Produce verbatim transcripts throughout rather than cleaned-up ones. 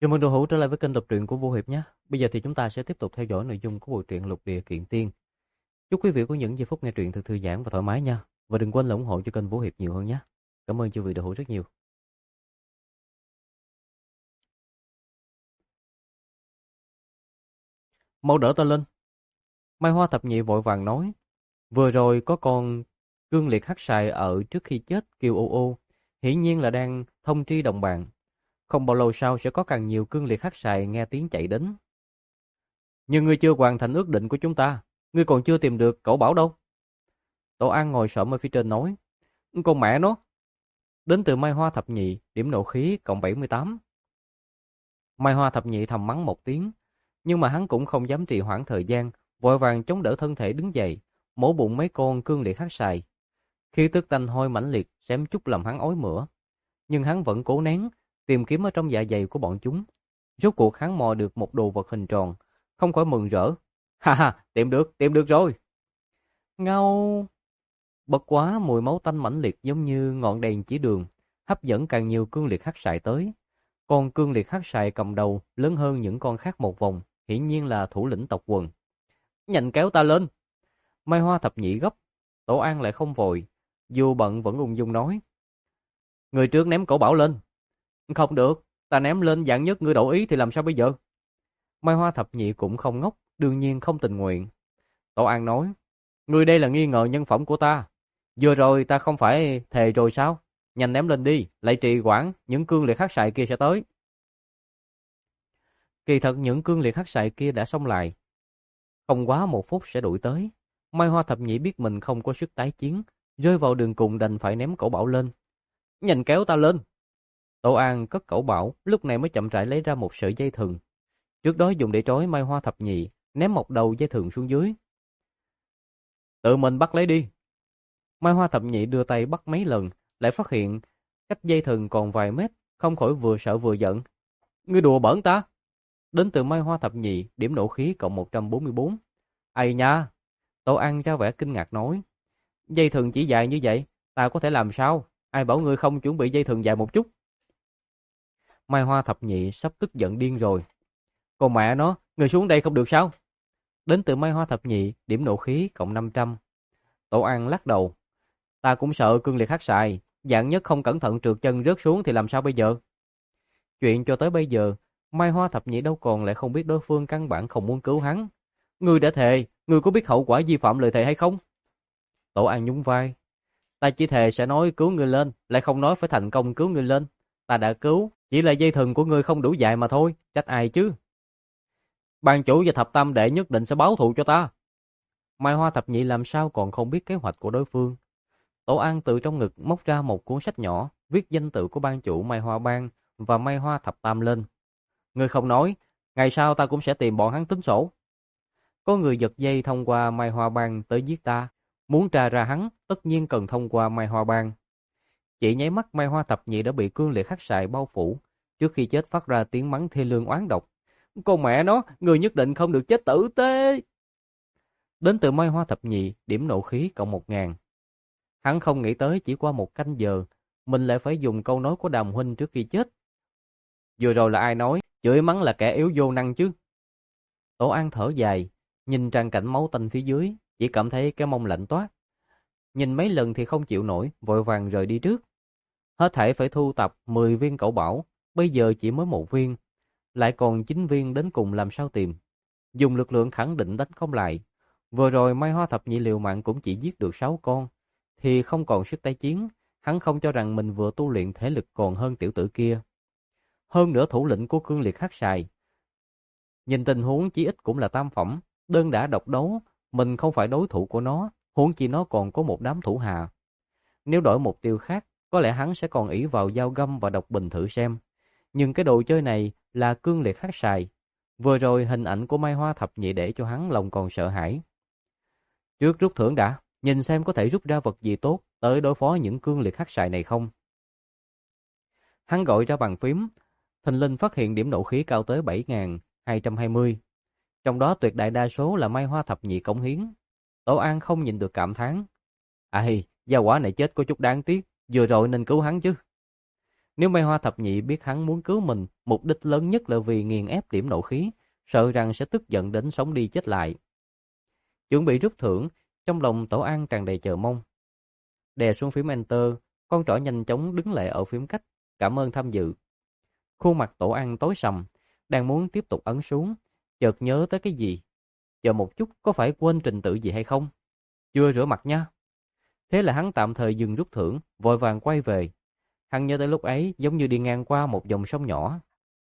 Chào mừng đồ hữu trở lại với kênh đọc truyện của Vô Hiệp nhé. Bây giờ thì chúng ta sẽ tiếp tục theo dõi nội dung của bộ truyện Lục Địa Kiện Tiên. Chúc quý vị có những giây phút nghe truyện thật thư giãn và thoải mái nha. Và đừng quên là ủng hộ cho kênh Vô Hiệp nhiều hơn nhé. Cảm ơn chư vị đồ hữu rất nhiều. Mau đỡ ta lên. Mai Hoa Thập Nhị vội vàng nói. Vừa rồi có con cương liệt hắc xài ở trước khi chết kêu ô ô. Hiển nhiên là đang thông tri đồng bạn. Không bao lâu sau sẽ có càng nhiều cương liệt hắc xài nghe tiếng chạy đến. Nhưng ngươi chưa hoàn thành ước định của chúng ta. Ngươi còn chưa tìm được cẩu bảo đâu. Tổ An ngồi xổm ở phía trên nói. Con mẹ nó. Đến từ Mai Hoa Thập Nhị, điểm nộ khí cộng bảy mươi tám. Mai Hoa Thập Nhị thầm mắng một tiếng, nhưng mà hắn cũng không dám trì hoãn thời gian, vội vàng chống đỡ thân thể đứng dậy, mổ bụng mấy con cương liệt hắc xài. Khi tức tanh hôi mãnh liệt, xém chút làm hắn ói mửa. Nhưng hắn vẫn cố nén, tìm kiếm ở trong dạ dày của bọn chúng. Rốt cuộc hắn mò được một đồ vật hình tròn, không khỏi mừng rỡ. Ha ha, tìm được, tìm được rồi. Ngao. Bất quá mùi máu tanh mãnh liệt giống như ngọn đèn chỉ đường, hấp dẫn càng nhiều cương liệt hắc xài tới. Con cương liệt hắc xài cầm đầu lớn hơn những con khác một vòng, hiển nhiên là thủ lĩnh tộc quần. Nhanh kéo ta lên. Mai Hoa Thập Nhị gấp, Tổ An lại không vội, dù bận vẫn ung dung nói. Người trước ném cổ bảo lên. Không được, ta ném lên dạng nhất ngươi đổi ý thì làm sao bây giờ? Mai Hoa Thập Nhị cũng không ngốc, đương nhiên không tình nguyện. Tổ An nói, ngươi đây là nghi ngờ nhân phẩm của ta. Vừa rồi ta không phải thề rồi sao? Nhanh ném lên đi, lại trì hoãn, những cương liệt hắc xài kia sẽ tới. Kỳ thật những cương liệt hắc xài kia đã xông lại. Không quá một phút sẽ đuổi tới. Mai Hoa Thập Nhị biết mình không có sức tái chiến, rơi vào đường cùng đành phải ném cẩu bảo lên. Nhanh kéo ta lên. Tổ An cất cẩu bảo, lúc này mới chậm rãi lấy ra một sợi dây thừng. Trước đó dùng để trói Mai Hoa Thập Nhị, ném một đầu dây thừng xuống dưới. Tự mình bắt lấy đi. Mai Hoa Thập Nhị đưa tay bắt mấy lần, lại phát hiện cách dây thừng còn vài mét, không khỏi vừa sợ vừa giận. Ngươi đùa bỡn ta. Đến từ Mai Hoa Thập Nhị, điểm nộ khí cộng một trăm bốn mươi bốn. Ây nha. Tổ An ra vẻ kinh ngạc nói. Dây thừng chỉ dài như vậy, ta có thể làm sao? Ai bảo ngươi không chuẩn bị dây thừng dài một chút? Mai Hoa Thập Nhị sắp tức giận điên rồi. Còn mẹ nó, ngươi xuống đây không được sao? Đến từ Mai Hoa Thập Nhị, điểm nộ khí cộng năm trăm. Tổ An lắc đầu. Ta cũng sợ cương liệt hắc xài, dạng nhất không cẩn thận trượt chân rớt xuống thì làm sao bây giờ? Chuyện cho tới bây giờ, Mai Hoa Thập Nhị đâu còn lại không biết đối phương căn bản không muốn cứu hắn. Ngươi đã thề, ngươi có biết hậu quả vi phạm lời thề hay không? Tổ An nhún vai. Ta chỉ thề sẽ nói cứu ngươi lên, lại không nói phải thành công cứu ngươi lên. Ta đã cứu, chỉ là dây thừng của ngươi không đủ dài mà thôi, trách ai chứ? Ban chủ và thập tam đệ nhất định sẽ báo thù cho ta. Mai Hoa Thập Nhị làm sao còn không biết kế hoạch của đối phương. Tổ An từ trong ngực móc ra một cuốn sách nhỏ, viết danh tự của ban chủ Mai Hoa Bang và Mai Hoa Thập Tam lên. Ngươi không nói, ngày sau ta cũng sẽ tìm bọn hắn tính sổ. Có người giật dây thông qua Mai Hoa Bang tới giết ta, muốn tra ra hắn, tất nhiên cần thông qua Mai Hoa Bang. Chỉ nháy mắt Mai Hoa Thập Nhị đã bị cương liệt hắc xài bao phủ, trước khi chết phát ra tiếng mắng thê lương oán độc. Con mẹ nó, người nhất định không được chết tử tế. Đến từ Mai Hoa Thập Nhị, điểm nộ khí cộng một ngàn. Hắn không nghĩ tới chỉ qua một canh giờ, mình lại phải dùng câu nói của Đàm huynh trước khi chết. Vừa rồi là ai nói, chửi mắng là kẻ yếu vô năng chứ? Tổ An thở dài, nhìn trang cảnh máu tanh phía dưới, chỉ cảm thấy cái mông lạnh toát. Nhìn mấy lần thì không chịu nổi, vội vàng rời đi trước. Hết thảy phải thu tập mười viên cẩu bảo, bây giờ chỉ mới một viên, lại còn chín viên đến cùng làm sao tìm. Dùng lực lượng khẳng định đánh không lại. Vừa rồi Mai Hoa Thập Nhị liều mạng cũng chỉ giết được sáu con, thì không còn sức tái chiến, hắn không cho rằng mình vừa tu luyện thể lực còn hơn tiểu tử kia. Hơn nữa thủ lĩnh của cương liệt hắc xài. Nhìn tình huống chí ít cũng là tam phẩm, đơn đã độc đấu, mình không phải đối thủ của nó, huống chi nó còn có một đám thủ hạ. Nếu đổi mục tiêu khác, có lẽ hắn sẽ còn ỷ vào dao găm và độc bình thử xem. Nhưng cái đồ chơi này là cương liệt hắc xài. Vừa rồi hình ảnh của Mai Hoa Thập Nhị để cho hắn lòng còn sợ hãi. Trước rút thưởng đã, nhìn xem có thể rút ra vật gì tốt tới đối phó những cương liệt hắc xài này không. Hắn gọi ra bàn phím, thình lình phát hiện điểm nộ khí cao tới bảy nghìn hai trăm hai mươi. Trong đó tuyệt đại đa số là Mai Hoa Thập Nhị cống hiến. Tổ An không nhìn được cảm thán. À hi, gia quả này chết có chút đáng tiếc, vừa rồi nên cứu hắn chứ. Nếu Mai Hoa thập nhị biết hắn muốn cứu mình, mục đích lớn nhất là vì nghiền ép điểm nộ khí, sợ rằng sẽ tức giận đến sống đi chết lại. Chuẩn bị rút thưởng, trong lòng Tổ An tràn đầy chờ mong. Đè xuống phím Enter, con trỏ nhanh chóng đứng lại ở phím cách, cảm ơn tham dự. Khuôn mặt Tổ An tối sầm, đang muốn tiếp tục ấn xuống, chợt nhớ tới cái gì. Chờ một chút, có phải quên trình tự gì hay không? Chưa rửa mặt nha. Thế là hắn tạm thời dừng rút thưởng, vội vàng quay về. Hắn nhớ tới lúc ấy giống như đi ngang qua một dòng sông nhỏ.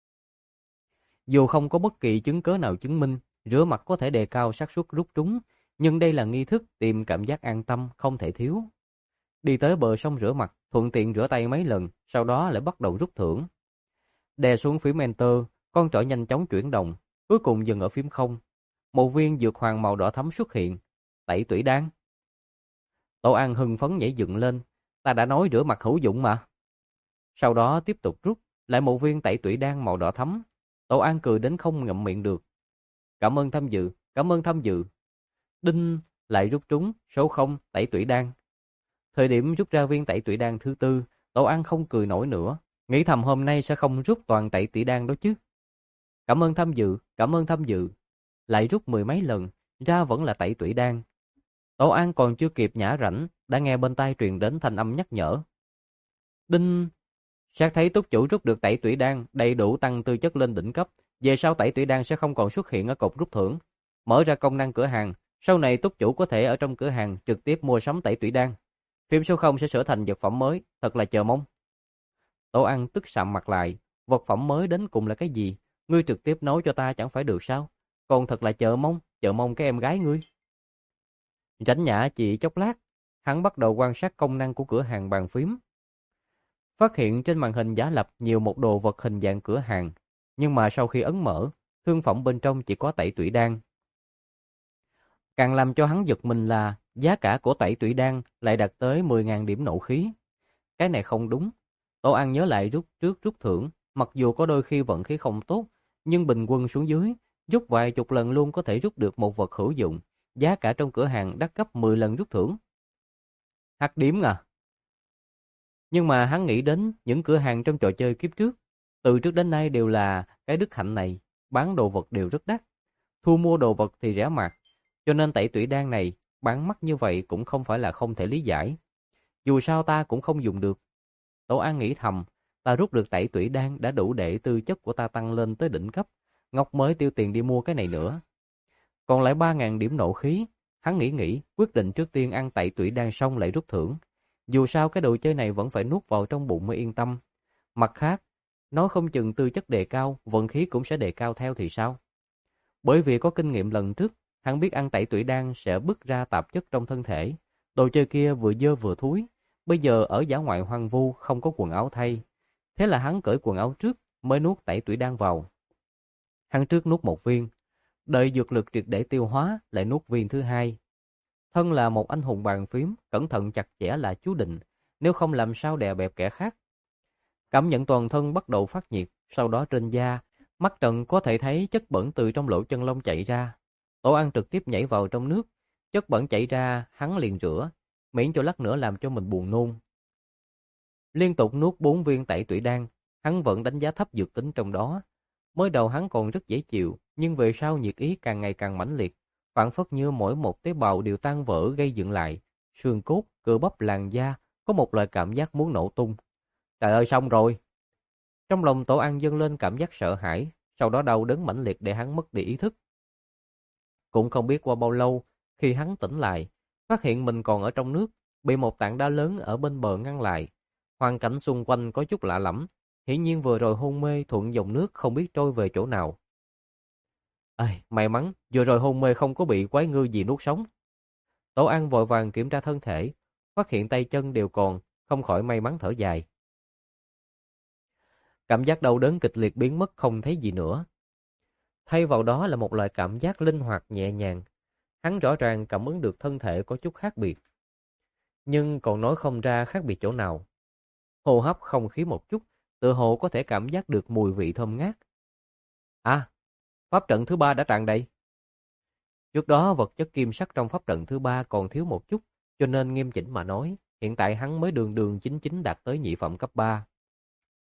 Dù không có bất kỳ chứng cớ nào chứng minh rửa mặt có thể đề cao xác suất rút trúng, nhưng đây là nghi thức tìm cảm giác an tâm không thể thiếu. Đi tới bờ sông rửa mặt, thuận tiện rửa tay mấy lần, sau đó lại bắt đầu rút thưởng. Đè xuống phím Enter, con trỏ nhanh chóng chuyển động, cuối cùng dừng ở phím không. Một viên dược hoàng màu đỏ thắm xuất hiện. Tẩy tủy đan. Tổ An hưng phấn nhảy dựng lên. Ta đã nói rửa mặt hữu dụng mà. Sau đó tiếp tục rút, lại một viên tẩy tủy đan màu đỏ thắm. Tổ An cười đến không ngậm miệng được. Cảm ơn tham dự, cảm ơn tham dự. Đinh, lại rút trúng, số không, tẩy tủy đan. Thời điểm rút ra viên tẩy tủy đan thứ tư, Tổ An không cười nổi nữa. Nghĩ thầm hôm nay sẽ không rút toàn tẩy tủy đan đó chứ. Cảm ơn tham dự, cảm ơn tham dự. Lại rút mười mấy lần, ra vẫn là tẩy tủy đan. Tổ An còn chưa kịp nhả rảnh, đã nghe bên tai truyền đến thanh âm nhắc nhở. Đinh! Sát thấy túc chủ rút được tẩy tủy đan, đầy đủ tăng tư chất lên đỉnh cấp. Về sau tẩy tủy đan sẽ không còn xuất hiện ở cột rút thưởng. Mở ra công năng cửa hàng, sau này túc chủ có thể ở trong cửa hàng trực tiếp mua sắm tẩy tủy đan. Phím số không sẽ sửa thành vật phẩm mới, thật là chờ mong. Tổ An tức sạm mặt lại, vật phẩm mới đến cùng là cái gì? Ngươi trực tiếp nói cho ta chẳng phải được sao? Còn thật là chờ mong, chờ mong cái em gái ngươi. Rảnh nhã chỉ chốc lát, hắn bắt đầu quan sát công năng của cửa hàng bàn phím. Phát hiện trên màn hình giả lập nhiều một đồ vật hình dạng cửa hàng, nhưng mà sau khi ấn mở, thương phẩm bên trong chỉ có tẩy tủy đan. Càng làm cho hắn giật mình là giá cả của tẩy tủy đan lại đạt tới mười nghìn điểm nộ khí. Cái này không đúng. Tổ An nhớ lại rút trước rút thưởng, mặc dù có đôi khi vận khí không tốt, nhưng bình quân xuống dưới, rút vài chục lần luôn có thể rút được một vật hữu dụng. Giá cả trong cửa hàng đắt gấp mười lần rút thưởng. Hắc điếm à? Nhưng mà hắn nghĩ đến những cửa hàng trong trò chơi kiếp trước. Từ trước đến nay đều là cái đức hạnh này, bán đồ vật đều rất đắt. Thu mua đồ vật thì rẻ mạt, cho nên tẩy tủy đan này bán mắc như vậy cũng không phải là không thể lý giải. Dù sao ta cũng không dùng được. Tổ An nghĩ thầm, ta rút được tẩy tủy đan đã đủ để tư chất của ta tăng lên tới đỉnh cấp. Ngọc mới tiêu tiền đi mua cái này nữa. Còn lại ba nghìn điểm nộ khí, hắn nghĩ nghĩ, quyết định trước tiên ăn tẩy tủy đan xong lại rút thưởng. Dù sao cái đồ chơi này vẫn phải nuốt vào trong bụng mới yên tâm. Mặt khác, nói không chừng tư chất đề cao, vận khí cũng sẽ đề cao theo thì sao? Bởi vì có kinh nghiệm lần trước, hắn biết ăn tẩy tủy đan sẽ bứt ra tạp chất trong thân thể. Đồ chơi kia vừa dơ vừa thúi, bây giờ ở dã ngoại hoang vu không có quần áo thay. Thế là hắn cởi quần áo trước mới nuốt tẩy tủy đan vào. Hắn trước nuốt một viên, đợi dược lực triệt để tiêu hóa lại nuốt viên thứ hai. Thân là một anh hùng bàn phím, cẩn thận chặt chẽ là chú định, nếu không làm sao đè bẹp kẻ khác. Cảm nhận toàn thân bắt đầu phát nhiệt, sau đó trên da, mắt trần có thể thấy chất bẩn từ trong lỗ chân lông chạy ra. Tổ An trực tiếp nhảy vào trong nước, chất bẩn chảy ra, hắn liền rửa, miễn cho lát nữa làm cho mình buồn nôn. Liên tục nuốt bốn viên tẩy tủy đan, hắn vẫn đánh giá thấp dược tính trong đó. Mới đầu hắn còn rất dễ chịu, nhưng về sau nhiệt ý càng ngày càng mãnh liệt, phảng phất như mỗi một tế bào đều tan vỡ gây dựng lại, xương cốt, cơ bắp làn da có một loại cảm giác muốn nổ tung. Trời ơi, xong rồi. Trong lòng Tổ An dâng lên cảm giác sợ hãi, sau đó đau đớn mãnh liệt để hắn mất đi ý thức. Cũng không biết qua bao lâu, khi hắn tỉnh lại, phát hiện mình còn ở trong nước, bị một tảng đá lớn ở bên bờ ngăn lại. Hoàn cảnh xung quanh có chút lạ lẫm, hiển nhiên vừa rồi hôn mê thuận dòng nước không biết trôi về chỗ nào. Ai, may mắn, vừa rồi hôn mê không có bị quái ngư gì nuốt sống. Tổ An vội vàng kiểm tra thân thể, phát hiện tay chân đều còn, không khỏi may mắn thở dài. Cảm giác đau đớn kịch liệt biến mất không thấy gì nữa. Thay vào đó là một loại cảm giác linh hoạt nhẹ nhàng. Hắn rõ ràng cảm ứng được thân thể có chút khác biệt. Nhưng còn nói không ra khác biệt chỗ nào. Hô hấp không khí một chút, tự hồ có thể cảm giác được mùi vị thơm ngát. À, pháp trận thứ ba đã tràn đầy. Trước đó vật chất kim sắc trong pháp trận thứ ba còn thiếu một chút, cho nên nghiêm chỉnh mà nói, hiện tại hắn mới đường đường chính chính đạt tới nhị phẩm cấp ba.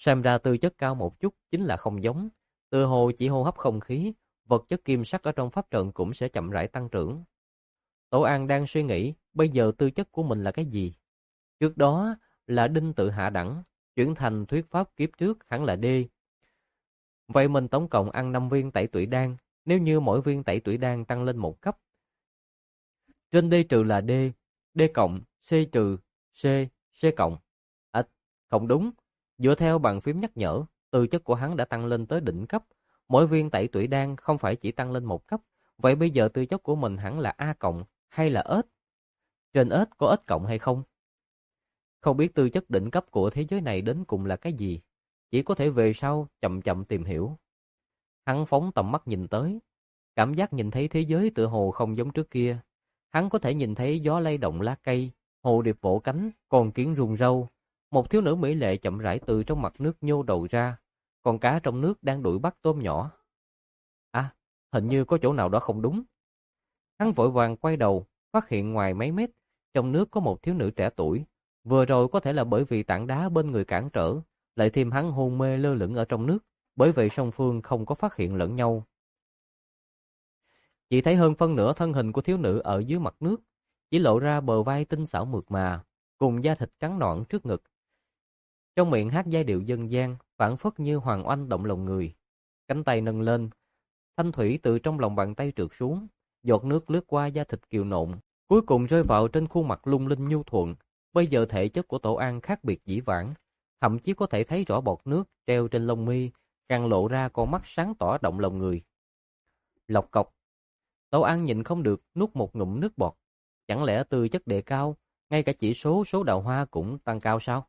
Xem ra tư chất cao một chút chính là không giống. Từ hồ chỉ hô hấp không khí, vật chất kim sắc ở trong pháp trận cũng sẽ chậm rãi tăng trưởng. Tổ An đang suy nghĩ, bây giờ tư chất của mình là cái gì? Trước đó là đinh tự hạ đẳng, chuyển thành thuyết pháp kiếp trước hẳn là D. Vậy mình tổng cộng ăn năm viên tẩy tủy đan, nếu như mỗi viên tẩy tủy đan tăng lên một cấp. Trên D trừ là D, D cộng, C trừ, C, C cộng. À, không đúng, dựa theo bàn phím nhắc nhở, tư chất của hắn đã tăng lên tới đỉnh cấp. Mỗi viên tẩy tủy đan không phải chỉ tăng lên một cấp, vậy bây giờ tư chất của mình hẳn là A cộng hay là ếch? Trên ếch có ếch cộng hay không? Không biết tư chất đỉnh cấp của thế giới này đến cùng là cái gì, chỉ có thể về sau chậm chậm tìm hiểu. Hắn phóng tầm mắt nhìn tới, cảm giác nhìn thấy thế giới tựa hồ không giống trước kia. Hắn có thể nhìn thấy gió lay động lá cây, hồ điệp vỗ cánh, con kiến rung râu. Một thiếu nữ mỹ lệ chậm rãi từ trong mặt nước nhô đầu ra, con cá trong nước đang đuổi bắt tôm nhỏ. À, hình như có chỗ nào đó không đúng. Hắn vội vàng quay đầu, phát hiện ngoài mấy mét, trong nước có một thiếu nữ trẻ tuổi. Vừa rồi có thể là bởi vì tảng đá bên người cản trở, lại thêm hắn hôn mê lơ lửng ở trong nước, bởi vậy song phương không có phát hiện lẫn nhau. Chỉ thấy hơn phân nửa thân hình của thiếu nữ ở dưới mặt nước, chỉ lộ ra bờ vai tinh xảo mượt mà, cùng da thịt trắng nõn trước ngực. Trong miệng hát giai điệu dân gian, phảng phất như hoàng oanh động lòng người. Cánh tay nâng lên, thanh thủy từ trong lòng bàn tay trượt xuống, giọt nước lướt qua da thịt kiều nộn, cuối cùng rơi vào trên khuôn mặt lung linh nhu thuận. Bây giờ thể chất của Tổ An khác biệt dĩ vãng, thậm chí có thể thấy rõ bọt nước treo trên lông mi, càng lộ ra con mắt sáng tỏ động lòng người. Lộc cộc, Tổ An nhịn không được nuốt một ngụm nước bọt. Chẳng lẽ tư chất đề cao, ngay cả chỉ số số đào hoa cũng tăng cao sao?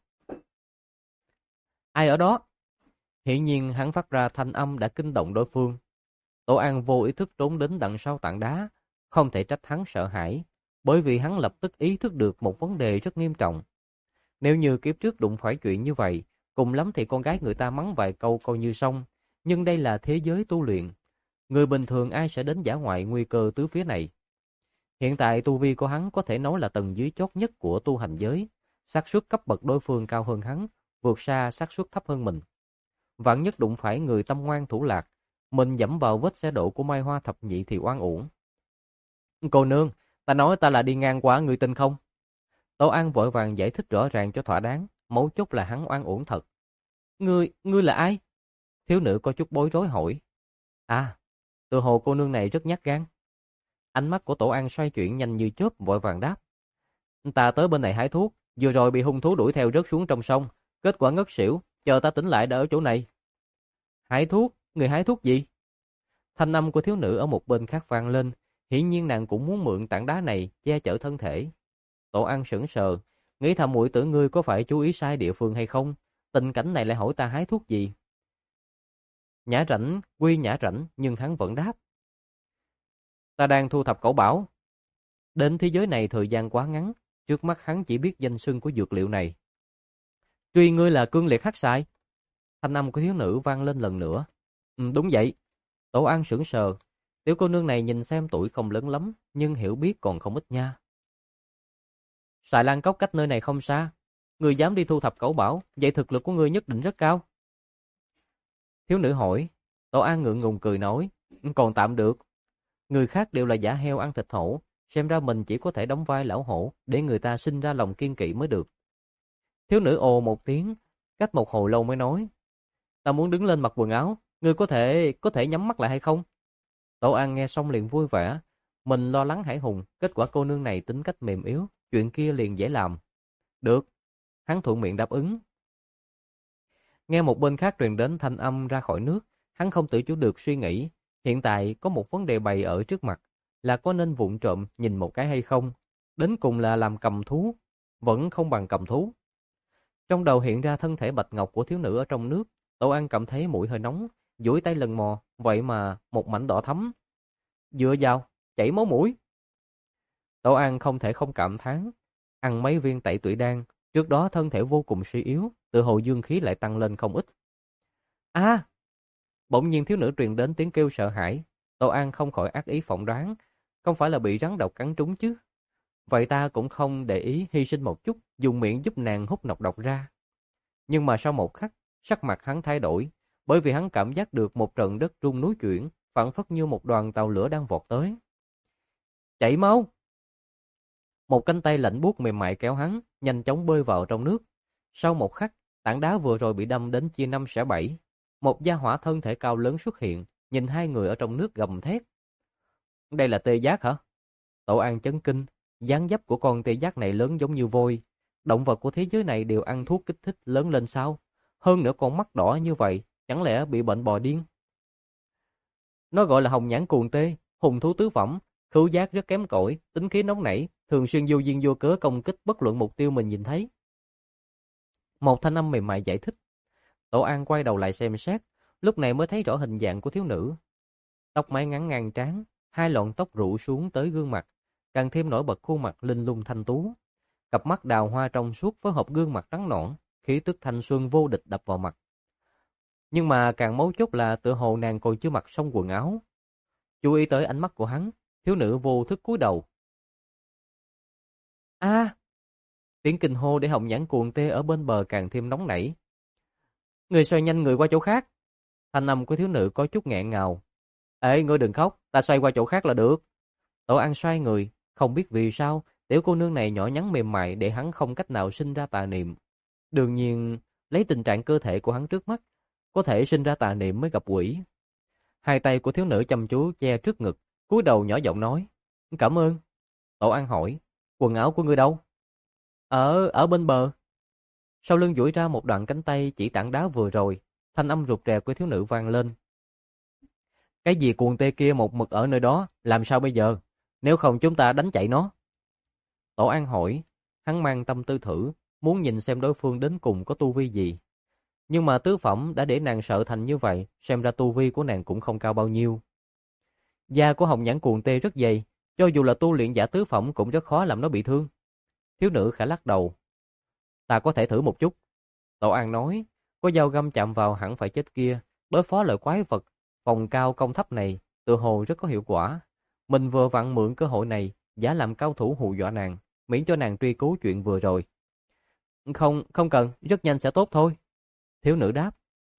Ai ở đó? Hiển nhiên hắn phát ra thanh âm đã kinh động đối phương. Tổ An vô ý thức trốn đến đằng sau tảng đá, không thể trách hắn sợ hãi, bởi vì hắn lập tức ý thức được một vấn đề rất nghiêm trọng. Nếu như kiếp trước đụng phải chuyện như vậy, cùng lắm thì con gái người ta mắng vài câu coi như xong, nhưng đây là thế giới tu luyện. Người bình thường ai sẽ đến dã ngoại nguy cơ tứ phía này. Hiện tại tu vi của hắn có thể nói là tầng dưới chót nhất của tu hành giới, xác suất cấp bậc đối phương cao hơn hắn, vượt xa xác suất thấp hơn mình. Vạn nhất đụng phải người tâm ngoan thủ lạc, mình dẫm vào vết xe đổ của Mai Hoa thập nhị thì oan uổng. Cô nương, ta nói ta là đi ngang qua, người tin không? Tổ An vội vàng giải thích rõ ràng cho thỏa đáng, mấu chốt là hắn oan uổng thật. Ngươi, ngươi là ai? Thiếu nữ có chút bối rối hỏi. À, tự hồ cô nương này rất nhát gan. Ánh mắt của Tổ An xoay chuyển nhanh như chớp, vội vàng đáp. Ta tới bên này hái thuốc, vừa rồi bị hung thú đuổi theo rớt xuống trong sông, kết quả ngất xỉu, chờ ta tỉnh lại đã ở chỗ này. Hái thuốc? Người hái thuốc gì? Thanh âm của thiếu nữ ở một bên khác vang lên, hiển nhiên nàng cũng muốn mượn tảng đá này che chở thân thể. Tổ An sững sờ, nghĩ thầm muội tử ngươi có phải chú ý sai địa phương hay không? Tình cảnh này lại hỏi ta hái thuốc gì? Nhã rảnh, quy nhã rảnh, nhưng hắn vẫn đáp. Ta đang thu thập cẩu bảo. Đến thế giới này thời gian quá ngắn, trước mắt hắn chỉ biết danh xưng của dược liệu này. Truy ngươi là cương liệt hắc xài. Thanh âm của thiếu nữ vang lên lần nữa. Ừ, đúng vậy. Tổ An sững sờ. Tiểu cô nương này nhìn xem tuổi không lớn lắm, nhưng hiểu biết còn không ít nha. Sài Lan Cốc cách nơi này không xa. Ngươi dám đi thu thập cẩu bảo, vậy thực lực của ngươi nhất định rất cao. Thiếu nữ hỏi. Tổ An ngượng ngùng cười nói. Còn tạm được. Người khác đều là giả heo ăn thịt hổ, xem ra mình chỉ có thể đóng vai lão hổ để người ta sinh ra lòng kiên kỵ mới được. Thiếu nữ ồ một tiếng, cách một hồi lâu mới nói. Ta muốn đứng lên mặc quần áo, ngươi có thể có thể nhắm mắt lại hay không? Tổ An nghe xong liền vui vẻ, mình lo lắng hãi hùng, kết quả cô nương này tính cách mềm yếu, chuyện kia liền dễ làm. Được, hắn thuận miệng đáp ứng. Nghe một bên khác truyền đến thanh âm ra khỏi nước, hắn không tự chủ được suy nghĩ, hiện tại có một vấn đề bày ở trước mặt, là có nên vụng trộm nhìn một cái hay không, đến cùng là làm cầm thú, vẫn không bằng cầm thú. Trong đầu hiện ra thân thể bạch ngọc của thiếu nữ ở trong nước, Tổ An cảm thấy mũi hơi nóng, duỗi tay lần mò, vậy mà một mảnh đỏ thắm. Dựa vào, chảy máu mũi. Tổ An không thể không cảm thán, ăn mấy viên tẩy tủy đan, trước đó thân thể vô cùng suy yếu, tự hồ dương khí lại tăng lên không ít. A! Bỗng nhiên thiếu nữ truyền đến tiếng kêu sợ hãi, Tổ An không khỏi ác ý phỏng đoán, không phải là bị rắn độc cắn trúng chứ. Vậy ta cũng không để ý hy sinh một chút, dùng miệng giúp nàng hút nọc độc ra. Nhưng mà sau một khắc, Sắc mặt hắn thay đổi, bởi vì hắn cảm giác được một trận đất rung núi chuyển, phảng phất như một đoàn tàu lửa đang vọt tới. Chạy mau! Một cánh tay lạnh buốt mềm mại kéo hắn, nhanh chóng bơi vào trong nước. Sau một khắc, tảng đá vừa rồi bị đâm đến chia năm xẻ bảy. Một gia hỏa thân thể cao lớn xuất hiện, nhìn hai người ở trong nước gầm thét. Đây là tê giác hả? Tổ An chấn kinh, dáng dấp của con tê giác này lớn giống như voi. Động vật của thế giới này đều ăn thuốc kích thích lớn lên sao? Hơn nữa con mắt đỏ như vậy, chẳng lẽ bị bệnh bò điên? Nó gọi là hồng nhãn cuồng tê, hùng thú tứ phẩm, khứu giác rất kém cỏi, tính khí nóng nảy, thường xuyên vô duyên vô cớ công kích bất luận mục tiêu mình nhìn thấy. Một thanh âm mềm mại giải thích. Tổ An quay đầu lại xem xét, lúc này mới thấy rõ hình dạng của thiếu nữ. Tóc mái ngắn ngang trán, hai lọn tóc rủ xuống tới gương mặt, càng thêm nổi bật khuôn mặt linh lung thanh tú. Cặp mắt đào hoa trong suốt phối hợp gương mặt trắng nõn, khí tức thanh xuân vô địch đập vào mặt. Nhưng mà càng mấu chốt là tựa hồ nàng còn chưa mặc xong quần áo. Chú ý tới ánh mắt của hắn, thiếu nữ vô thức cúi đầu. A! Tiếng kinh hô để hồng nhãn cuồng tê ở bên bờ càng thêm nóng nảy. Người xoay nhanh người qua chỗ khác. Thanh âm của thiếu nữ có chút nghẹn ngào. Ê, ngươi đừng khóc, ta xoay qua chỗ khác là được. Tổ An xoay người, không biết vì sao, tiểu cô nương này nhỏ nhắn mềm mại để hắn không cách nào sinh ra tà niệm. Đương nhiên, lấy tình trạng cơ thể của hắn trước mắt, có thể sinh ra tà niệm mới gặp quỷ. Hai tay của thiếu nữ chăm chú che trước ngực, cúi đầu nhỏ giọng nói. Cảm ơn. Tổ An hỏi, quần áo của ngươi đâu? Ở, ở bên bờ. Sau lưng duỗi ra một đoạn cánh tay chỉ tảng đá vừa rồi, thanh âm rụt rè của thiếu nữ vang lên. Cái gì cuồng tê kia một mực ở nơi đó, làm sao bây giờ? Nếu không chúng ta đánh chạy nó. Tổ An hỏi, hắn mang tâm tư thử, muốn nhìn xem đối phương đến cùng có tu vi gì. Nhưng mà tứ phẩm đã để nàng sợ thành như vậy, xem ra tu vi của nàng cũng không cao bao nhiêu. Da của hồng nhãn cuồng tê rất dày, cho dù là tu luyện giả tứ phẩm cũng rất khó làm nó bị thương. Thiếu nữ khẽ lắc đầu. Ta có thể thử một chút. Tổ An nói, có dao găm chạm vào hẳn phải chết kia, đối phó loại quái vật, phòng cao công thấp này, tự hồ rất có hiệu quả. Mình vừa vặn mượn cơ hội này, giả làm cao thủ hù dọa nàng, miễn cho nàng truy cứu chuyện vừa rồi. Không, không cần, rất nhanh sẽ tốt thôi. Thiếu nữ đáp.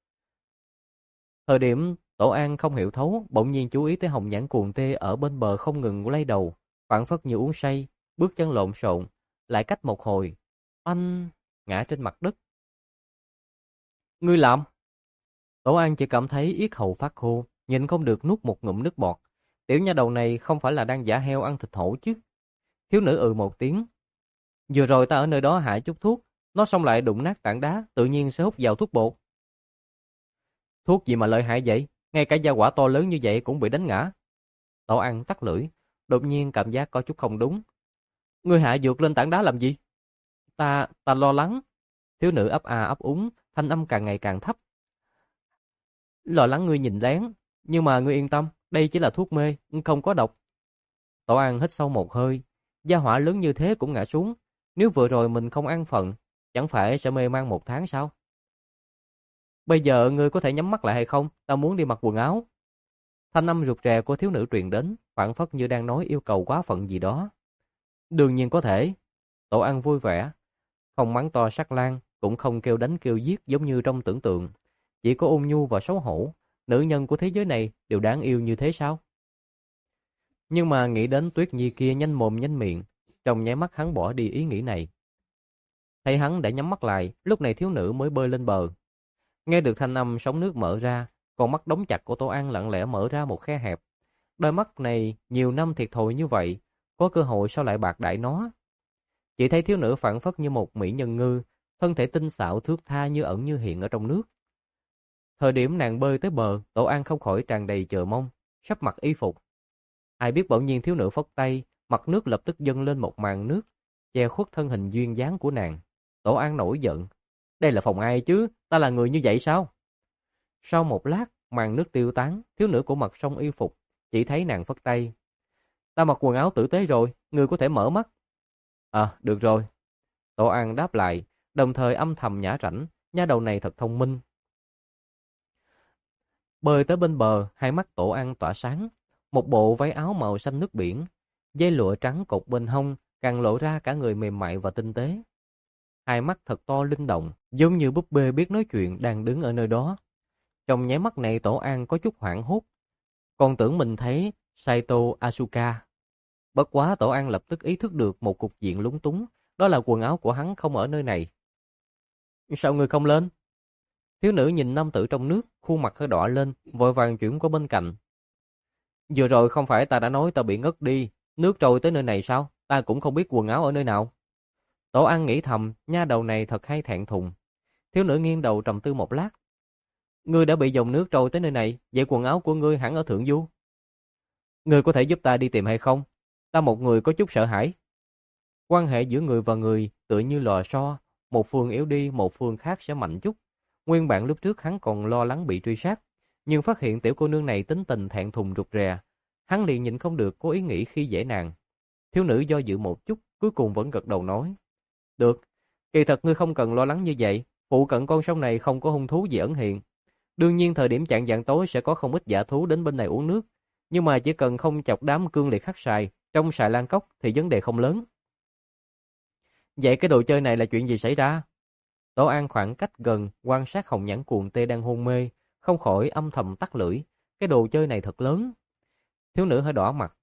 Thời điểm Tổ An không hiểu thấu, bỗng nhiên chú ý tới hồng nhãn cuồng tê ở bên bờ không ngừng lay đầu, phảng phất như uống say, bước chân lộn xộn, lại cách một hồi, anh ngã trên mặt đất. Ngươi làm? Tổ An chỉ cảm thấy yết hầu phát khô, nhìn không được nuốt một ngụm nước bọt. Tiểu nha đầu này không phải là đang giả heo ăn thịt hổ chứ? Thiếu nữ ừ một tiếng. Vừa rồi ta ở nơi đó hạ chút thuốc, nó xong lại đụng nát tảng đá, tự nhiên sẽ hút vào thuốc bột. Thuốc gì mà lợi hại vậy? Ngay cả gia quả to lớn như vậy cũng bị đánh ngã. Tổ An tắt lưỡi, đột nhiên cảm giác có chút không đúng. Ngươi hạ dược lên tảng đá làm gì? Ta, ta lo lắng. Thiếu nữ ấp a ấp úng, thanh âm càng ngày càng thấp. Lo lắng ngươi nhìn lén, nhưng mà ngươi yên tâm, đây chỉ là thuốc mê, không có độc. Tổ An hít sâu một hơi, gia hỏa lớn như thế cũng ngã xuống, nếu vừa rồi mình không ăn phận, chẳng phải sẽ mê man một tháng sao? Bây giờ ngươi có thể nhắm mắt lại hay không? Ta muốn đi mặc quần áo. Thanh âm rụt rè của thiếu nữ truyền đến, phảng phất như đang nói yêu cầu quá phận gì đó. Đương nhiên có thể. Tổ An vui vẻ, không mắng to sắc lang, cũng không kêu đánh kêu giết giống như trong tưởng tượng. Chỉ có ôn nhu và xấu hổ, nữ nhân của thế giới này đều đáng yêu như thế sao? Nhưng mà nghĩ đến Tuyết Nhi kia nhanh mồm nhanh miệng, trong nháy mắt hắn bỏ đi ý nghĩ này. Thấy hắn đã nhắm mắt lại, lúc này thiếu nữ mới bơi lên bờ. Nghe được thanh âm sóng nước mở ra, con mắt đóng chặt của Tổ An lặng lẽ mở ra một khe hẹp. Đôi mắt này nhiều năm thiệt thòi như vậy, có cơ hội sao lại bạc đãi nó? Chỉ thấy thiếu nữ phảng phất như một mỹ nhân ngư, thân thể tinh xảo thướt tha như ẩn như hiện ở trong nước. Thời điểm nàng bơi tới bờ, Tổ An không khỏi tràn đầy chờ mong, sắp mặc y phục. Ai biết bỗng nhiên thiếu nữ phất tay, mặt nước lập tức dâng lên một màn nước, che khuất thân hình duyên dáng của nàng. Tổ An nổi giận. Đây là phòng ai chứ, ta là người như vậy sao? Sau một lát, màn nước tiêu tán, thiếu nữ của mặc xong y phục, chỉ thấy nàng phất tay. Ta mặc quần áo tử tế rồi, người có thể mở mắt. À, được rồi. Tổ An đáp lại, đồng thời âm thầm nhả rảnh, nha đầu này thật thông minh. Bơi tới bên bờ, hai mắt Tổ An tỏa sáng, một bộ váy áo màu xanh nước biển, dây lụa trắng cột bên hông, càng lộ ra cả người mềm mại và tinh tế. hai mắt thật to linh động, giống như búp bê biết nói chuyện đang đứng ở nơi đó. Trong nháy mắt này Tổ An có chút hoảng hốt, còn tưởng mình thấy Saito Asuka. Bất quá Tổ An lập tức ý thức được một cục diện lúng túng, đó là quần áo của hắn không ở nơi này. Sao người không lên? Thiếu nữ nhìn nam tử trong nước, khuôn mặt hơi đỏ lên, vội vàng chuyển qua bên cạnh. Vừa rồi không phải ta đã nói ta bị ngất đi, nước trôi tới nơi này sao? Ta cũng không biết quần áo ở nơi nào. Tổ An nghĩ thầm, nha đầu này thật hay thẹn thùng. Thiếu nữ nghiêng đầu trầm tư một lát. Ngươi đã bị dòng nước trôi tới nơi này, vậy quần áo của ngươi hẳn ở thượng du. Ngươi có thể giúp ta đi tìm hay không? Ta một người có chút sợ hãi. Quan hệ giữa người và người tựa như lò xo, một phương yếu đi, một phương khác sẽ mạnh chút. Nguyên bản lúc trước hắn còn lo lắng bị truy sát, nhưng phát hiện tiểu cô nương này tính tình thẹn thùng rụt rè, hắn liền nhịn không được có ý nghĩ khi dễ nàng. Thiếu nữ do dự một chút, cuối cùng vẫn gật đầu nói: "Được, kỳ thật ngươi không cần lo lắng như vậy, phụ cận con sông này không có hung thú gì ẩn hiện. Đương nhiên thời điểm chạng vạng tối sẽ có không ít dã thú đến bên này uống nước, nhưng mà chỉ cần không chọc đám cương liệt hắc sài trong Sài Lan Cốc thì vấn đề không lớn." Vậy cái đồ chơi này là chuyện gì xảy ra? Tổ An khoảng cách gần quan sát hồng nhãn cuồng tê đang hôn mê, không khỏi âm thầm tắt lưỡi. Cái đồ chơi này thật lớn. Thiếu nữ hơi đỏ mặt.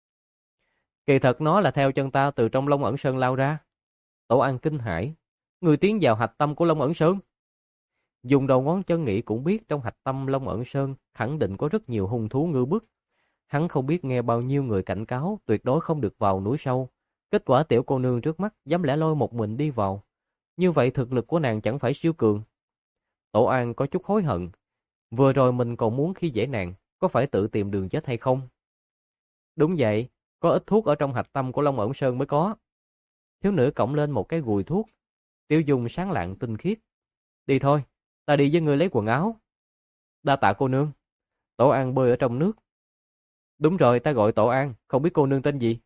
Kỳ thật nó là theo chân ta từ trong Long Ẩn Sơn lao ra. Tổ An kinh hãi. Người tiến vào hạch tâm của Long Ẩn Sơn. Dùng đầu ngón chân nghĩ cũng biết trong hạch tâm Long Ẩn Sơn khẳng định có rất nhiều hung thú ngư bức. Hắn không biết nghe bao nhiêu người cảnh cáo tuyệt đối không được vào núi sâu. Kết quả tiểu cô nương trước mắt dám lẻ loi một mình đi vào. Như vậy thực lực của nàng chẳng phải siêu cường. Tổ An có chút hối hận. Vừa rồi mình còn muốn khi dễ nàng, có phải tự tìm đường chết hay không? Đúng vậy, có ít thuốc ở trong hạch tâm của Long Ẩn Sơn mới có. Thiếu nữ cõng lên một cái gùi thuốc, tiêu dùng sáng lạng tinh khiết. Đi thôi, ta đi với ngươi lấy quần áo. Đa tạ cô nương. Tổ An bơi ở trong nước. Đúng rồi, ta gọi Tổ An, không biết cô nương tên gì?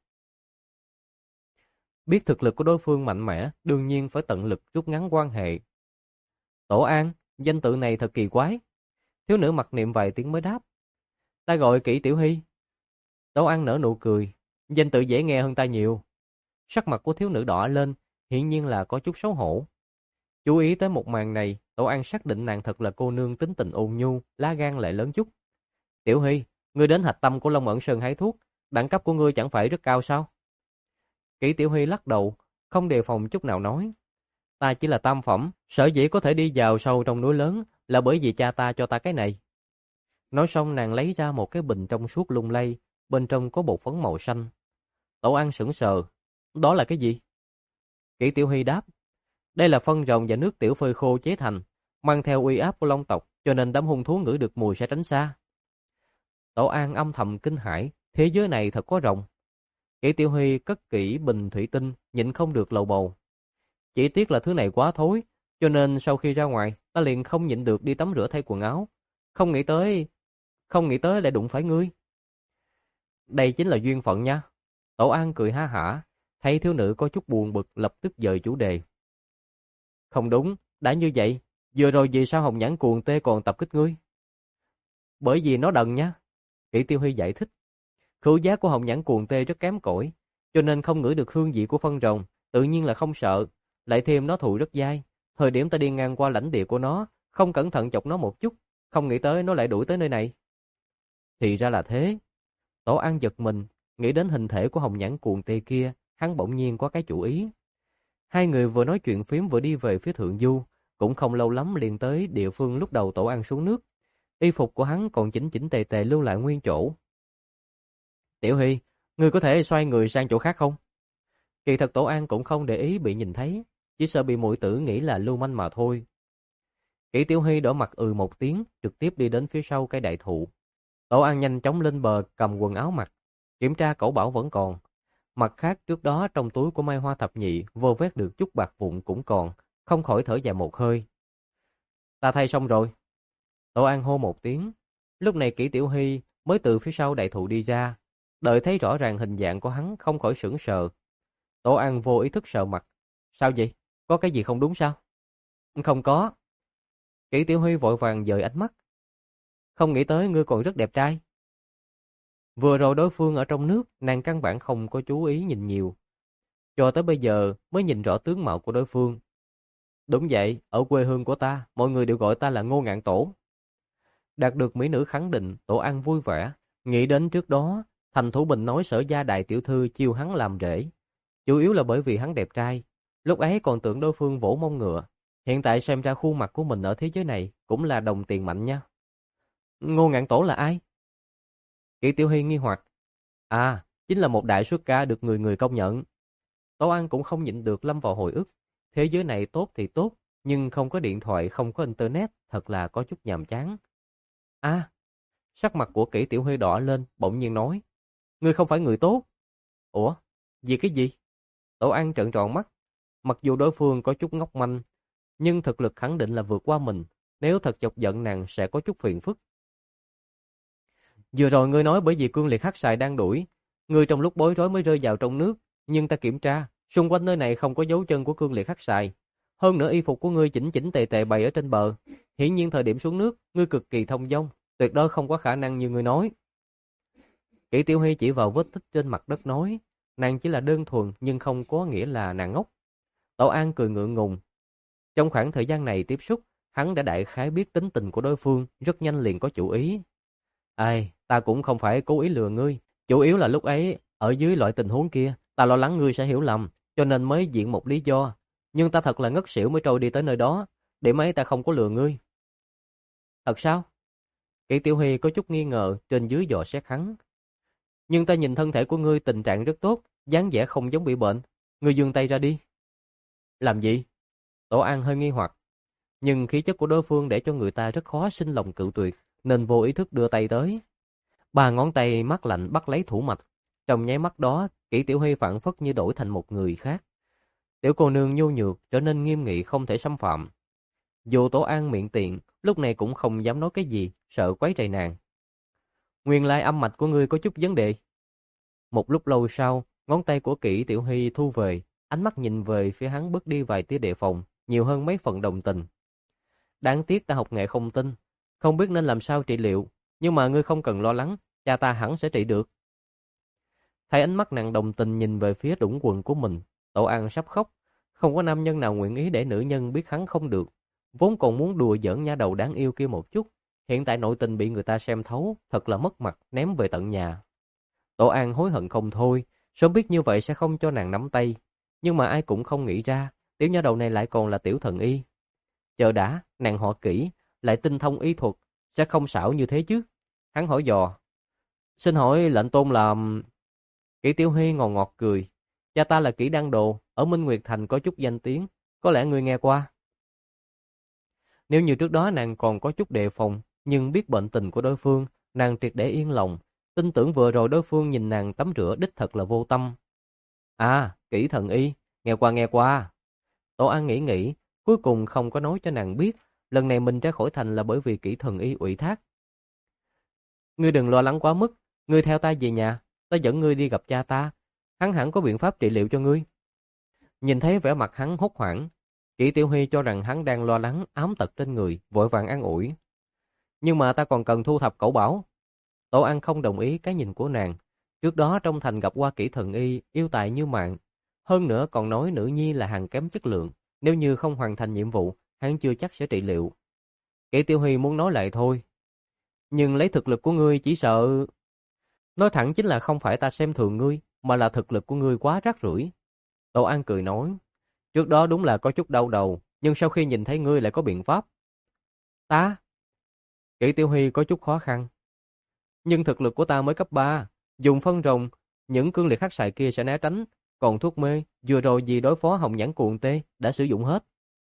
Biết thực lực của đối phương mạnh mẽ, đương nhiên phải tận lực rút ngắn quan hệ. Tổ An, danh tự này thật kỳ quái. Thiếu nữ mặc niệm vài tiếng mới đáp. Ta gọi Kỷ Tiểu Hy. Tổ An nở nụ cười. Danh tự dễ nghe hơn ta nhiều. Sắc mặt của thiếu nữ đỏ lên, hiển nhiên là có chút xấu hổ. Chú ý tới một màn này, Tổ An xác định nàng thật là cô nương tính tình ôn nhu, lá gan lại lớn chút. Tiểu Hy, ngươi đến hạch tâm của Long Ẩn Sơn hái thuốc, đẳng cấp của ngươi chẳng phải rất cao sao? Kỷ Tiểu Hy lắc đầu, không đề phòng chút nào nói. Ta chỉ là tam phẩm, sở dĩ có thể đi vào sâu trong núi lớn là bởi vì cha ta cho ta cái này. Nói xong nàng lấy ra một cái bình trong suốt lung lay, bên trong có bột phấn màu xanh. Tổ An sững sờ, đó là cái gì? Kỷ Tiểu Hy đáp, đây là phân rồng và nước tiểu phơi khô chế thành, mang theo uy áp của long tộc, cho nên đám hung thú ngửi được mùi sẽ tránh xa. Tổ An âm thầm kinh hãi, thế giới này thật có rồng. Kỷ Tiểu Huy cất kỹ bình thủy tinh, nhịn không được lầu bầu. Chỉ tiếc là thứ này quá thối, cho nên sau khi ra ngoài, ta liền không nhịn được đi tắm rửa thay quần áo. Không nghĩ tới, không nghĩ tới lại đụng phải ngươi. Đây chính là duyên phận nha. Tổ An cười ha hả, thấy thiếu nữ có chút buồn bực lập tức dời chủ đề. Không đúng, đã như vậy, vừa rồi vì sao hồng nhãn cuồng tê còn tập kích ngươi? Bởi vì nó đần nha. Kỷ Tiêu Huy giải thích. Khứu giác của hồng nhãn cuồng tê rất kém cỏi, cho nên không ngửi được hương vị của phân rồng, tự nhiên là không sợ. Lại thêm nó thụ rất dai. Thời điểm ta đi ngang qua lãnh địa của nó, không cẩn thận chọc nó một chút, không nghĩ tới nó lại đuổi tới nơi này. Thì ra là thế. Tổ An giật mình, nghĩ đến hình thể của hồng nhãn cuồng tê kia, hắn bỗng nhiên có cái chủ ý. Hai người vừa nói chuyện phím vừa đi về phía thượng du, cũng không lâu lắm liền tới địa phương lúc đầu Tổ An xuống nước. Y phục của hắn còn chỉnh chỉnh tề tề lưu lại nguyên chỗ. Tiểu Huy, ngươi có thể xoay người sang chỗ khác không? Kỳ thật Tổ An cũng không để ý bị nhìn thấy, chỉ sợ bị muội tử nghĩ là lưu manh mà thôi. Kỷ Tiểu Huy đỏ mặt ừ một tiếng, trực tiếp đi đến phía sau cây đại thụ. Tổ An nhanh chóng lên bờ cầm quần áo mặc, kiểm tra cẩu bảo vẫn còn. Mặt khác trước đó trong túi của Mai Hoa thập nhị vô vét được chút bạc vụn cũng còn, không khỏi thở dài một hơi. Ta thay xong rồi. Tổ An hô một tiếng. Lúc này Kỷ Tiểu Hy mới từ phía sau đại thụ đi ra, đợi thấy rõ ràng hình dạng của hắn không khỏi sững sờ. Tổ An vô ý thức sờ mặt. Sao vậy? Có cái gì không đúng sao? Không có. Kỷ Tiểu Hy vội vàng dời ánh mắt. Không nghĩ tới ngươi còn rất đẹp trai. Vừa rồi đối phương ở trong nước, nàng căn bản không có chú ý nhìn nhiều. Cho tới bây giờ mới nhìn rõ tướng mạo của đối phương. Đúng vậy, ở quê hương của ta, mọi người đều gọi ta là Ngô Ngạn Tổ. Đạt được mỹ nữ khẳng định, Tổ An vui vẻ, nghĩ đến trước đó, Thành Thủ Bình nói Sở gia đại tiểu thư chiêu hắn làm rể. Chủ yếu là bởi vì hắn đẹp trai, lúc ấy còn tưởng đối phương vỗ mông ngựa. Hiện tại xem ra khuôn mặt của mình ở thế giới này cũng là đồng tiền mạnh nha. Ngô Ngạn Tổ là ai? Kỷ Tiểu Hy nghi hoặc. À, chính là một đại xuất ca được người người công nhận. Tổ An cũng không nhịn được lâm vào hồi ức. Thế giới này tốt thì tốt, nhưng không có điện thoại, không có internet, thật là có chút nhàm chán. À, sắc mặt của Kỷ Tiểu Huy đỏ lên, bỗng nhiên nói. Ngươi không phải người tốt. Ủa, vì cái gì? Tổ An trợn tròn mắt. Mặc dù đối phương có chút ngốc manh, nhưng thực lực khẳng định là vượt qua mình. Nếu thật chọc giận nàng sẽ có chút phiền phức. Vừa rồi ngươi nói bởi vì cương liệt hắc xài đang đuổi, ngươi trong lúc bối rối mới rơi vào trong nước, nhưng ta kiểm tra, xung quanh nơi này không có dấu chân của cương liệt hắc xài. Hơn nữa y phục của ngươi chỉnh chỉnh tề tề bày ở trên bờ, hiển nhiên thời điểm xuống nước, ngươi cực kỳ thông dong, tuyệt đối không có khả năng như ngươi nói. Kỷ Tiểu Hy chỉ vào vết tích trên mặt đất nói, nàng chỉ là đơn thuần nhưng không có nghĩa là nàng ngốc. Tổ An cười ngượng ngùng. Trong khoảng thời gian này tiếp xúc, hắn đã đại khái biết tính tình của đối phương, rất nhanh liền có chủ ý. Ai, ta cũng không phải cố ý lừa ngươi, chủ yếu là lúc ấy, ở dưới loại tình huống kia, ta lo lắng ngươi sẽ hiểu lầm, cho nên mới diện một lý do. Nhưng ta thật là ngất xỉu mới trôi đi tới nơi đó, để mấy ta không có lừa ngươi. Thật sao? Kỷ Tiểu Huy có chút nghi ngờ, trên dưới dò xét hắn. Nhưng ta nhìn thân thể của ngươi tình trạng rất tốt, dáng vẻ không giống bị bệnh. Ngươi giương tay ra đi. Làm gì? Tổ An hơi nghi hoặc. Nhưng khí chất của đối phương để cho người ta rất khó sinh lòng cự tuyệt, nên vô ý thức đưa tay tới. Ba ngón tay mát lạnh bắt lấy thủ mạch. Trong nháy mắt đó, Kỷ Tiểu Huy phảng phất như đổi thành một người khác. Tiểu cô nương nhu nhược trở nên nghiêm nghị không thể xâm phạm. Dù Tổ An miệng tiện, lúc này cũng không dám nói cái gì, sợ quấy rầy nàng. Nguyên lai âm mạch của ngươi có chút vấn đề. Một lúc lâu sau, ngón tay của Kỷ Tiểu Huy thu về, ánh mắt nhìn về phía hắn bước đi vài tia đề phòng, nhiều hơn mấy phần đồng tình. Đáng tiếc ta học nghệ không tinh, không biết nên làm sao trị liệu, nhưng mà ngươi không cần lo lắng, cha ta hẳn sẽ trị được. Thấy ánh mắt nàng đồng tình nhìn về phía đũng quần của mình, Tổ An sắp khóc, không có nam nhân nào nguyện ý để nữ nhân biết hắn không được, vốn còn muốn đùa giỡn nha đầu đáng yêu kia một chút, hiện tại nội tình bị người ta xem thấu, thật là mất mặt, ném về tận nhà. Tổ An hối hận không thôi, sớm biết như vậy sẽ không cho nàng nắm tay, nhưng mà ai cũng không nghĩ ra, tiểu nha đầu này lại còn là tiểu thần y. Chờ đã, nàng họ Kỷ, lại tinh thông y thuật, sẽ không xảo như thế chứ. Hắn hỏi dò. Xin hỏi lệnh tôn là... Kỷ Tiểu Huy ngọt ngọt cười. Cha ta là Kỷ Đăng Đồ, ở Minh Nguyệt Thành có chút danh tiếng, có lẽ ngươi nghe qua. Nếu như trước đó nàng còn có chút đề phòng, nhưng biết bệnh tình của đối phương, nàng triệt để yên lòng, tin tưởng vừa rồi đối phương nhìn nàng tắm rửa đích thật là vô tâm. À, Kỷ thần y, nghe qua nghe qua. Tổ An nghĩ nghĩ, cuối cùng không có nói cho nàng biết, lần này mình ra khỏi thành là bởi vì Kỷ thần y ủy thác. Ngươi đừng lo lắng quá mức, ngươi theo ta về nhà, ta dẫn ngươi đi gặp cha ta, hắn hẳn có biện pháp trị liệu cho ngươi. Nhìn thấy vẻ mặt hắn hốt hoảng, Kỷ Tiểu Huy cho rằng hắn đang lo lắng ám tật trên người, vội vàng an ủi. Nhưng mà ta còn cần thu thập cẩu bảo. Tổ An không đồng ý cái nhìn của nàng. Trước đó trong thành gặp qua Kỷ thần y, yêu tài như mạng. Hơn nữa còn nói nữ nhi là hàng kém chất lượng. Nếu như không hoàn thành nhiệm vụ, hắn chưa chắc sẽ trị liệu. Kỷ Tiểu Huy muốn nói lại thôi. Nhưng lấy thực lực của ngươi chỉ sợ... Nói thẳng chính là không phải ta xem thường ngươi, mà là thực lực của ngươi quá rác rưởi. Tổ An cười nói. Trước đó đúng là có chút đau đầu, nhưng sau khi nhìn thấy ngươi lại có biện pháp. Ta? Kỷ Tiểu Huy có chút khó khăn. Nhưng thực lực của ta mới cấp ba, dùng phân rồng, những cương liệt hắc xài kia sẽ né tránh, còn thuốc mê, vừa rồi vì đối phó hồng nhãn cuồng tê, đã sử dụng hết.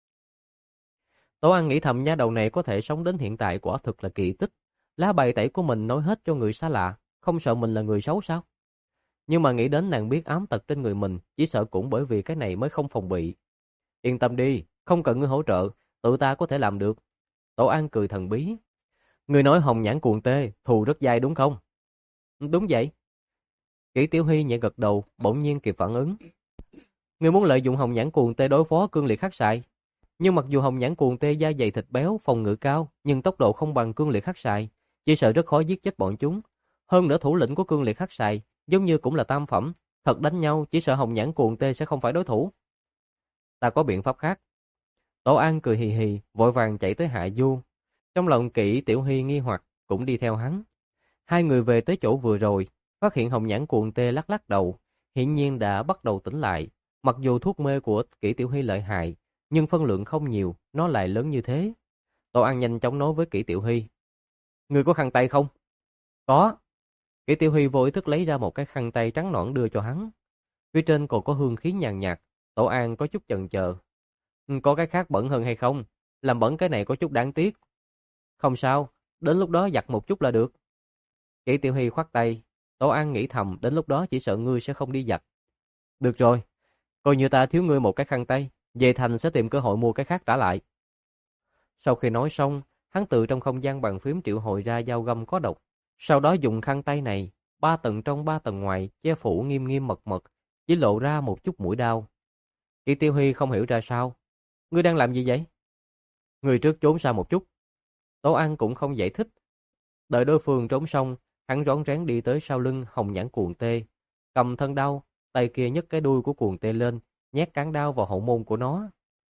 Tổ An nghĩ thầm nha đầu này có thể sống đến hiện tại quả thực là kỳ tích. Lá bài tẩy của mình nói hết cho người xa lạ, không sợ mình là người xấu sao? Nhưng mà nghĩ đến nàng biết ám tật trên người mình, chỉ sợ cũng bởi vì cái này mới không phòng bị. Yên tâm đi, không cần ngươi hỗ trợ, tự ta có thể làm được. Tổ An cười thần bí. Ngươi nói hồng nhãn cuồng tê, thù rất dai đúng không? Đúng vậy. Kỷ Tiểu Huy nhẹ gật đầu, bỗng nhiên kịp phản ứng. Ngươi muốn lợi dụng hồng nhãn cuồng tê đối phó cương liệt hắc xài. Nhưng mặc dù hồng nhãn cuồng tê da dày thịt béo, phòng ngự cao, nhưng tốc độ không bằng cương liệt hắc xài, chỉ sợ rất khó giết chết bọn chúng. Hơn nữa thủ lĩnh của cương liệt hắc xài giống như cũng là tam phẩm, thật đánh nhau chỉ sợ hồng nhãn cuồng tê sẽ không phải đối thủ. Ta có biện pháp khác. Tổ An cười hì hì, vội vàng chạy tới hạ du. Trong lòng Kỷ Tiểu Hy nghi hoặc, cũng đi theo hắn. Hai người về tới chỗ vừa rồi, phát hiện hồng nhãn cuồng tê lắc lắc đầu, hiển nhiên đã bắt đầu tỉnh lại. Mặc dù thuốc mê của Kỷ Tiểu Hy lợi hại, nhưng phân lượng không nhiều, nó lại lớn như thế. Tổ An nhanh chóng nói với Kỷ Tiểu Hy. Người có khăn tay không? Có. Kỷ Tiểu Hy vô ý thức lấy ra một cái khăn tay trắng nõn đưa cho hắn. Phía trên còn có hương khí nhàn nhạt. Tổ An có chút chần chờ. Có cái khác bẩn hơn hay không? Làm bẩn cái này có chút đáng tiếc. Không sao, đến lúc đó giặt một chút là được. Kỷ Tiểu Hy khoát tay. Tổ An nghĩ thầm, đến lúc đó chỉ sợ ngươi sẽ không đi giặt. Được rồi, coi như ta thiếu ngươi một cái khăn tay, về thành sẽ tìm cơ hội mua cái khác trả lại. Sau khi nói xong, hắn tự trong không gian bàn phím triệu hồi ra dao găm có độc. Sau đó dùng khăn tay này, ba tầng trong ba tầng ngoài, che phủ nghiêm nghiêm mật mật, chỉ lộ ra một chút mũi đao. Kỷ Tiêu Huy không hiểu ra sao. Ngươi đang làm gì vậy? Người trước trốn xa một chút. Tố An cũng không giải thích. Đợi đối phương trốn xong, hắn rón rén đi tới sau lưng hồng nhãn cuồng tê. Cầm thân đao, tay kia nhấc cái đuôi của cuồng tê lên, nhét cán đao vào hậu môn của nó.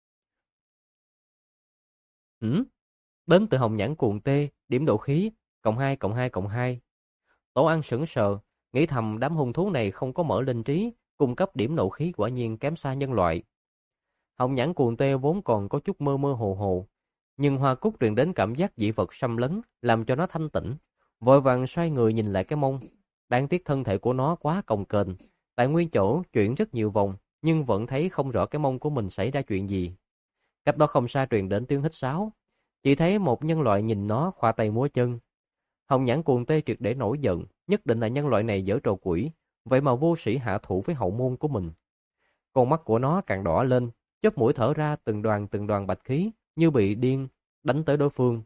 Hửm? Đến từ hồng nhãn cuồng tê, điểm độ khí, cộng hai cộng hai cộng hai. Tổ An sững sờ, nghĩ thầm đám hung thú này không có mở linh trí, cung cấp điểm nộ khí quả nhiên kém xa nhân loại. Hồng nhãn cuồng tê vốn còn có chút mơ mơ hồ hồ, nhưng hoa cúc truyền đến cảm giác dị vật xâm lấn, làm cho nó thanh tỉnh, vội vàng xoay người nhìn lại cái mông. Đáng tiếc thân thể của nó quá cồng kềnh, tại nguyên chỗ chuyển rất nhiều vòng, nhưng vẫn thấy không rõ cái mông của mình xảy ra chuyện gì. Cách đó không xa truyền đến tiếng hít sáo, chỉ thấy một nhân loại nhìn nó khoa tay múa chân. Hồng nhãn cuồng tê triệt để nổi giận, nhất định là nhân loại này giở trò quỷ, vậy mà vô sĩ hạ thủ với hậu môn của mình. Con mắt của nó càng đỏ lên, chớp mũi thở ra từng đoàn từng đoàn bạch khí, như bị điên, đánh tới đối phương.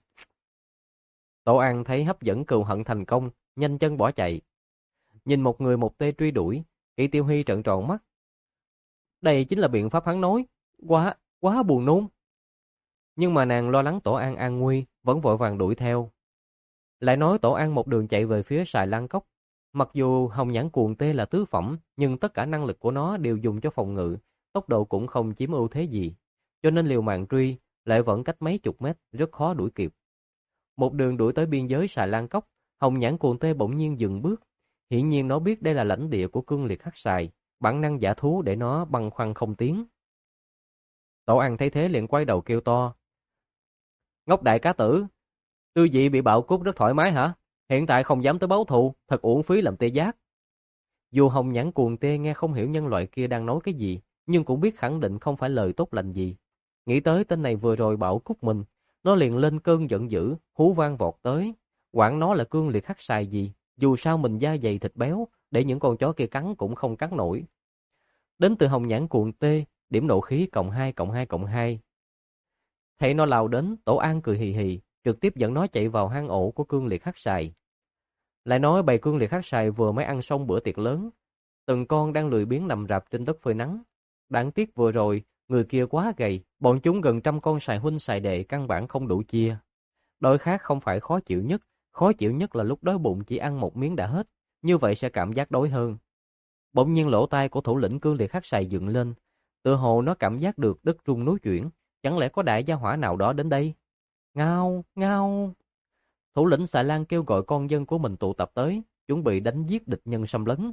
Tổ An thấy hấp dẫn cừu hận thành công, nhanh chân bỏ chạy. Nhìn một người một tê truy đuổi, Kỷ Tiêu Huy trợn tròn mắt. Đây chính là biện pháp hắn nói, quá, quá buồn nôn. Nhưng mà nàng lo lắng Tổ An an nguy, vẫn vội vàng đuổi theo. Lại nói Tổ An một đường chạy về phía Sài Lan Cốc. Mặc dù hồng nhãn cuồng tê là tứ phẩm, nhưng tất cả năng lực của nó đều dùng cho phòng ngự, tốc độ cũng không chiếm ưu thế gì. Cho nên liều mạng truy, lại vẫn cách mấy chục mét, rất khó đuổi kịp. Một đường đuổi tới biên giới Sài Lan Cốc, hồng nhãn cuồng tê bỗng nhiên dừng bước. Hiển nhiên nó biết đây là lãnh địa của cương liệt hắc xài, bản năng giả thú để nó băn khoăn không tiến. Tổ An thấy thế liền quay đầu kêu to. Ngốc đại cá tử! Tư vị bị bạo cút rất thoải mái hả? Hiện tại không dám tới báo thù, thật uổng phí làm tê giác. Dù hồng nhãn cuồng tê nghe không hiểu nhân loại kia đang nói cái gì, nhưng cũng biết khẳng định không phải lời tốt lành gì. Nghĩ tới tên này vừa rồi bảo cút mình, nó liền lên cơn giận dữ, hú vang vọt tới. Quản nó là cương liệt hắc xài gì, dù sao mình da dày thịt béo, để những con chó kia cắn cũng không cắn nổi. Đến từ hồng nhãn cuồng tê, điểm nộ khí cộng hai cộng hai cộng hai. Thấy nó lao đến, Tổ An cười hì hì, trực tiếp dẫn nó chạy vào hang ổ của cương liệt hắc xài. Lại nói bầy cương liệt hắc xài vừa mới ăn xong bữa tiệc lớn, từng con đang lười biếng nằm rạp trên đất phơi nắng. Đáng tiếc vừa rồi, người kia quá gầy, bọn chúng gần trăm con xài huynh xài đệ căn bản không đủ chia. Đói khát không phải khó chịu nhất, khó chịu nhất là lúc đói bụng chỉ ăn một miếng đã hết, như vậy sẽ cảm giác đói hơn. Bỗng nhiên lỗ tai của thủ lĩnh cương liệt hắc xài dựng lên, tựa hồ nó cảm giác được đất rung núi chuyển, chẳng lẽ có đại gia hỏa nào đó đến đây? Ngao, ngao. Thủ lĩnh xà lan kêu gọi con dân của mình tụ tập tới, chuẩn bị đánh giết địch nhân xâm lấn.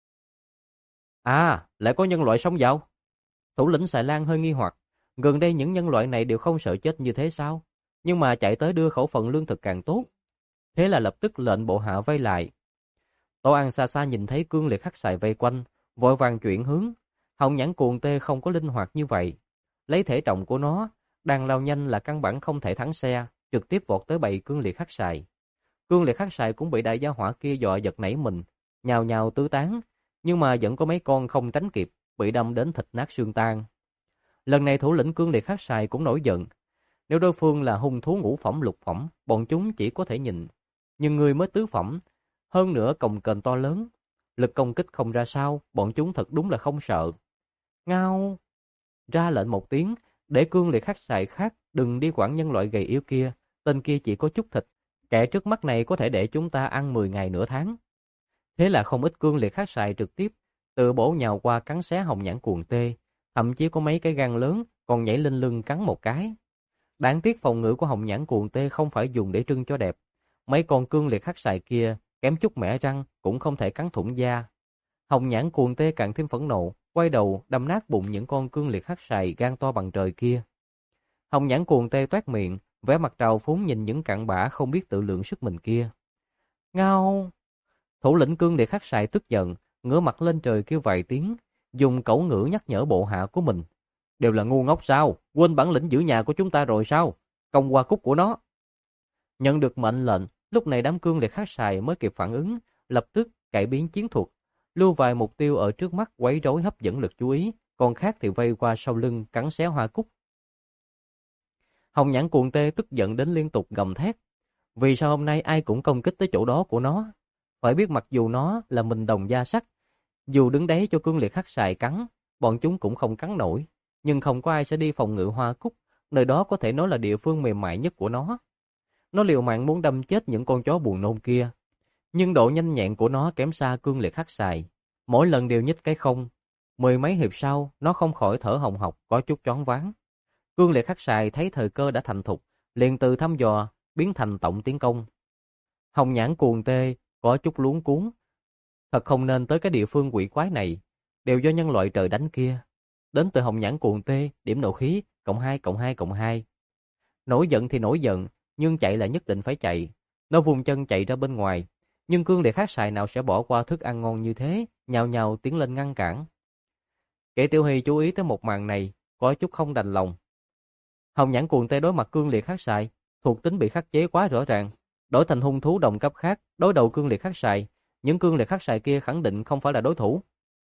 À, lại có nhân loại sống vào. Thủ lĩnh xà lan hơi nghi hoặc, gần đây những nhân loại này đều không sợ chết như thế sao? Nhưng mà chạy tới đưa khẩu phần lương thực càng tốt. Thế là lập tức lệnh bộ hạ vây lại. Tổ An xa xa nhìn thấy cương liệt hắc xài vây quanh, vội vàng chuyển hướng. Hồng nhãn cuồng tê không có linh hoạt như vậy. Lấy thể trọng của nó, đang lao nhanh là căn bản không thể thắng xe, trực tiếp vọt tới bầy cương liệt hắc xài. Cương liệt hắc xài cũng bị đại gia hỏa kia dọa giật nảy mình, nhào nhào tứ tán, nhưng mà vẫn có mấy con không tránh kịp, bị đâm đến thịt nát xương tan. Lần này thủ lĩnh cương liệt hắc xài cũng nổi giận. Nếu đối phương là hung thú ngũ phẩm lục phẩm, bọn chúng chỉ có thể nhìn, nhưng người mới tứ phẩm, hơn nữa cồng kềnh to lớn, lực công kích không ra sao, bọn chúng thật đúng là không sợ. Ngao! Ra lệnh một tiếng, để cương liệt hắc xài khác đừng đi quản nhân loại gầy yếu kia, tên kia chỉ có chút thịt, kẻ trước mắt này có thể để chúng ta ăn mười ngày nửa tháng. Thế là không ít cương liệt hắc xài trực tiếp từ bổ nhào qua cắn xé hồng nhãn cuồng tê, thậm chí có mấy cái gan lớn còn nhảy lên lưng cắn một cái. Đáng tiếc phòng ngự của hồng nhãn cuồng tê không phải dùng để trưng cho đẹp. Mấy con cương liệt hắc xài kia kém chút mẻ răng cũng không thể cắn thủng da. Hồng nhãn cuồng tê càng thêm phẫn nộ, quay đầu đâm nát bụng những con cương liệt hắc xài gan to bằng trời kia. Hồng nhãn cuồng tê toét miệng, vẻ mặt trào phúng nhìn những cặn bã không biết tự lượng sức mình kia. Ngao! Thủ lĩnh cương liệt hắc xài tức giận, ngửa mặt lên trời kêu vài tiếng, dùng cẩu ngữ nhắc nhở bộ hạ của mình. Đều là ngu ngốc sao? Quên bản lĩnh giữ nhà của chúng ta rồi sao? Công qua cúc của nó. Nhận được mệnh lệnh, lúc này đám cương liệt hắc xài mới kịp phản ứng, lập tức cải biến chiến thuật, lưu vài mục tiêu ở trước mắt quấy rối hấp dẫn lực chú ý, còn khác thì vây qua sau lưng cắn xé hoa cúc. Hồng nhãn cuồng tê tức giận đến liên tục gầm thét. Vì sao hôm nay ai cũng công kích tới chỗ đó của nó? Phải biết mặc dù nó là mình đồng da sắt, dù đứng đấy cho cương liệt hắc xài cắn, bọn chúng cũng không cắn nổi. Nhưng không có ai sẽ đi phòng ngự hoa cúc, nơi đó có thể nói là địa phương mềm mại nhất của nó. Nó liều mạng muốn đâm chết những con chó buồn nôn kia. Nhưng độ nhanh nhẹn của nó kém xa cương liệt hắc xài. Mỗi lần đều nhích cái không. Mười mấy hiệp sau, nó không khỏi thở hồng hộc, có chút choáng váng. Cương liệt hắc xài thấy thời cơ đã thành thục, liền từ thăm dò biến thành tổng tiến công. Hồng nhãn cuồng tê có chút luống cuống. Thật không nên tới cái địa phương quỷ quái này, đều do nhân loại trời đánh kia. Đến từ hồng nhãn cuồng tê, điểm nộ khí, cộng hai, cộng hai, cộng hai. Nổi giận thì nổi giận, nhưng chạy là nhất định phải chạy. Nó vùng chân chạy ra bên ngoài, nhưng cương liệt hắc xài nào sẽ bỏ qua thức ăn ngon như thế, nhào nhào tiến lên ngăn cản. Kẻ Tiểu Hy chú ý tới một màn này, có chút không đành lòng. Hồng nhãn cuồng tê đối mặt cương liệt hắc xài, thuộc tính bị khắc chế quá rõ ràng. Đổi thành hung thú đồng cấp khác, đối đầu cương liệt hắc xài, những cương liệt hắc xài kia khẳng định không phải là đối thủ.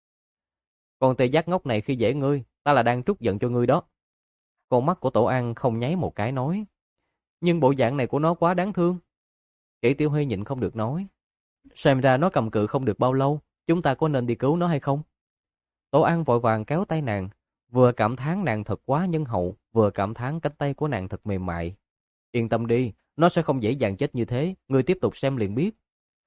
Con tê giác ngốc này khi dễ ngươi, ta là đang trút giận cho ngươi đó. Con mắt của Tổ An không nháy một cái nói. Nhưng bộ dạng này của nó quá đáng thương. Kỷ Tiểu Huy nhịn không được nói. Xem ra nó cầm cự không được bao lâu, chúng ta có nên đi cứu nó hay không? Tổ An vội vàng kéo tay nàng, vừa cảm thán nàng thật quá nhân hậu, vừa cảm thán cánh tay của nàng thật mềm mại. Yên tâm đi, nó sẽ không dễ dàng chết như thế, ngươi tiếp tục xem liền biết.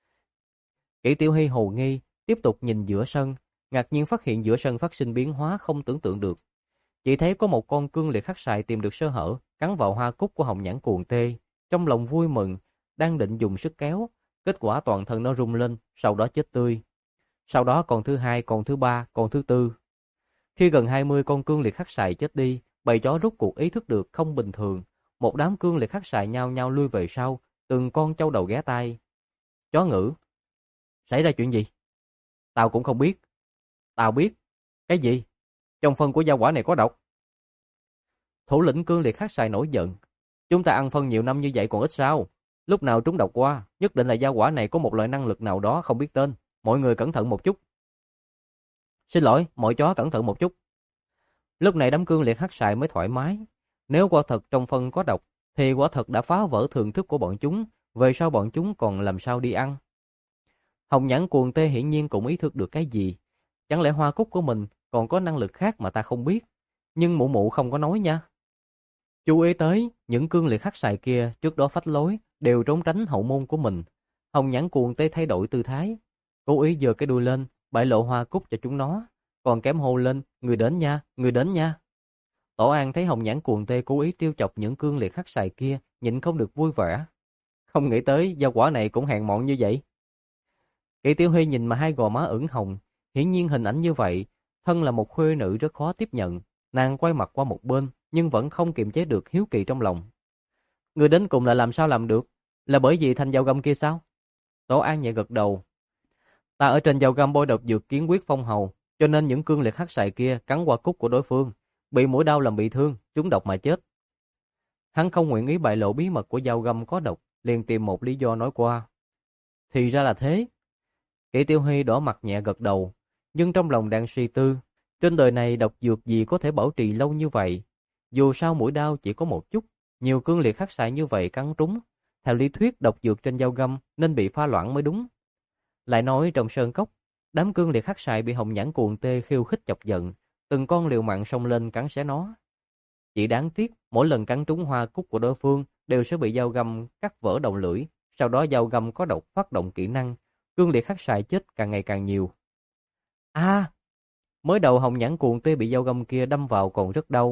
Kỷ Tiểu Huy hồ nghi, tiếp tục nhìn giữa sân, ngạc nhiên phát hiện giữa sân phát sinh biến hóa không tưởng tượng được. Chỉ thấy có một con cương liệt hắc xài tìm được sơ hở, cắn vào hoa cúc của hồng nhãn cuồng tê, trong lòng vui mừng, đang định dùng sức kéo, kết quả toàn thân nó rung lên, sau đó chết tươi. Sau đó còn thứ hai, còn thứ ba, còn thứ tư. Khi gần hai mươi con cương liệt hắc xài chết đi, bầy chó rút cuộc ý thức được không bình thường, một đám cương liệt hắc xài nhao nhao lui về sau, từng con châu đầu ghé tai. Chó ngữ, xảy ra chuyện gì? Tao cũng không biết. Tao biết. Cái gì? Trong phân của gia quả này có độc. Thủ lĩnh cương liệt hắc xài nổi giận. Chúng ta ăn phân nhiều năm như vậy còn ít sao? Lúc nào trúng độc qua, nhất định là gia quả này có một loại năng lực nào đó không biết tên. Mọi người cẩn thận một chút. Xin lỗi, mọi chó cẩn thận một chút. Lúc này đám cương liệt hắc xài mới thoải mái. Nếu quả thật trong phân có độc, thì quả thật đã phá vỡ thường thức của bọn chúng. Về sau bọn chúng còn làm sao đi ăn? Hồng nhãn cuồng tê hiển nhiên cũng ý thức được cái gì. Chẳng lẽ hoa cúc của mình còn có năng lực khác mà ta không biết? Nhưng mụ mụ không có nói nha. Chú ý tới, những cương liệt hắc xài kia trước đó phách lối, đều trốn tránh hậu môn của mình. Hồng nhãn cuồng tê thay đổi tư thái, cố ý giơ cái đuôi lên, bại lộ hoa cúc cho chúng nó, còn kém hô lên, người đến nha, người đến nha. Tổ An thấy hồng nhãn cuồng tê cố ý trêu chọc những cương liệt hắc xài kia, nhịn không được vui vẻ. Không nghĩ tới gia quả này cũng hèn mọn như vậy. Kỷ Tiểu Huy nhìn mà hai gò má ửng hồng, hiển nhiên hình ảnh như vậy, thân là một khuê nữ rất khó tiếp nhận. Nàng quay mặt qua một bên, nhưng vẫn không kiềm chế được hiếu kỳ trong lòng. Người đến cùng là làm sao làm được? Là bởi vì thanh dao găm kia sao? Tổ An nhẹ gật đầu. Ta ở trên dao găm bôi độc dược kiến quyết phong hầu, cho nên những cương liệt hắc xài kia cắn qua cúc của đối phương, bị mũi đau làm bị thương, trúng độc mà chết. Hắn không nguyện ý bại lộ bí mật của dao găm có độc, liền tìm một lý do nói qua. Thì ra là thế. Kỷ Tiểu Huy đỏ mặt nhẹ gật đầu, nhưng trong lòng đang suy tư, trên đời này độc dược gì có thể bảo trì lâu như vậy? Dù sao mũi đau chỉ có một chút, nhiều cương liệt hắc xài như vậy cắn trúng, theo lý thuyết độc dược trên dao găm nên bị pha loãng mới đúng. Lại nói trong sơn cốc, đám cương liệt hắc xài bị hồng nhãn cuồng tê khiêu khích chọc giận, từng con liều mạng xông lên cắn xé nó. Chỉ đáng tiếc, mỗi lần cắn trúng hoa cúc của đối phương đều sẽ bị dao găm cắt vỡ đầu lưỡi, sau đó dao găm có độc phát động kỹ năng, cương liệt hắc xài chết càng ngày càng nhiều. A! À, mới đầu hồng nhãn cuồng tê bị dao găm kia đâm vào còn rất đau,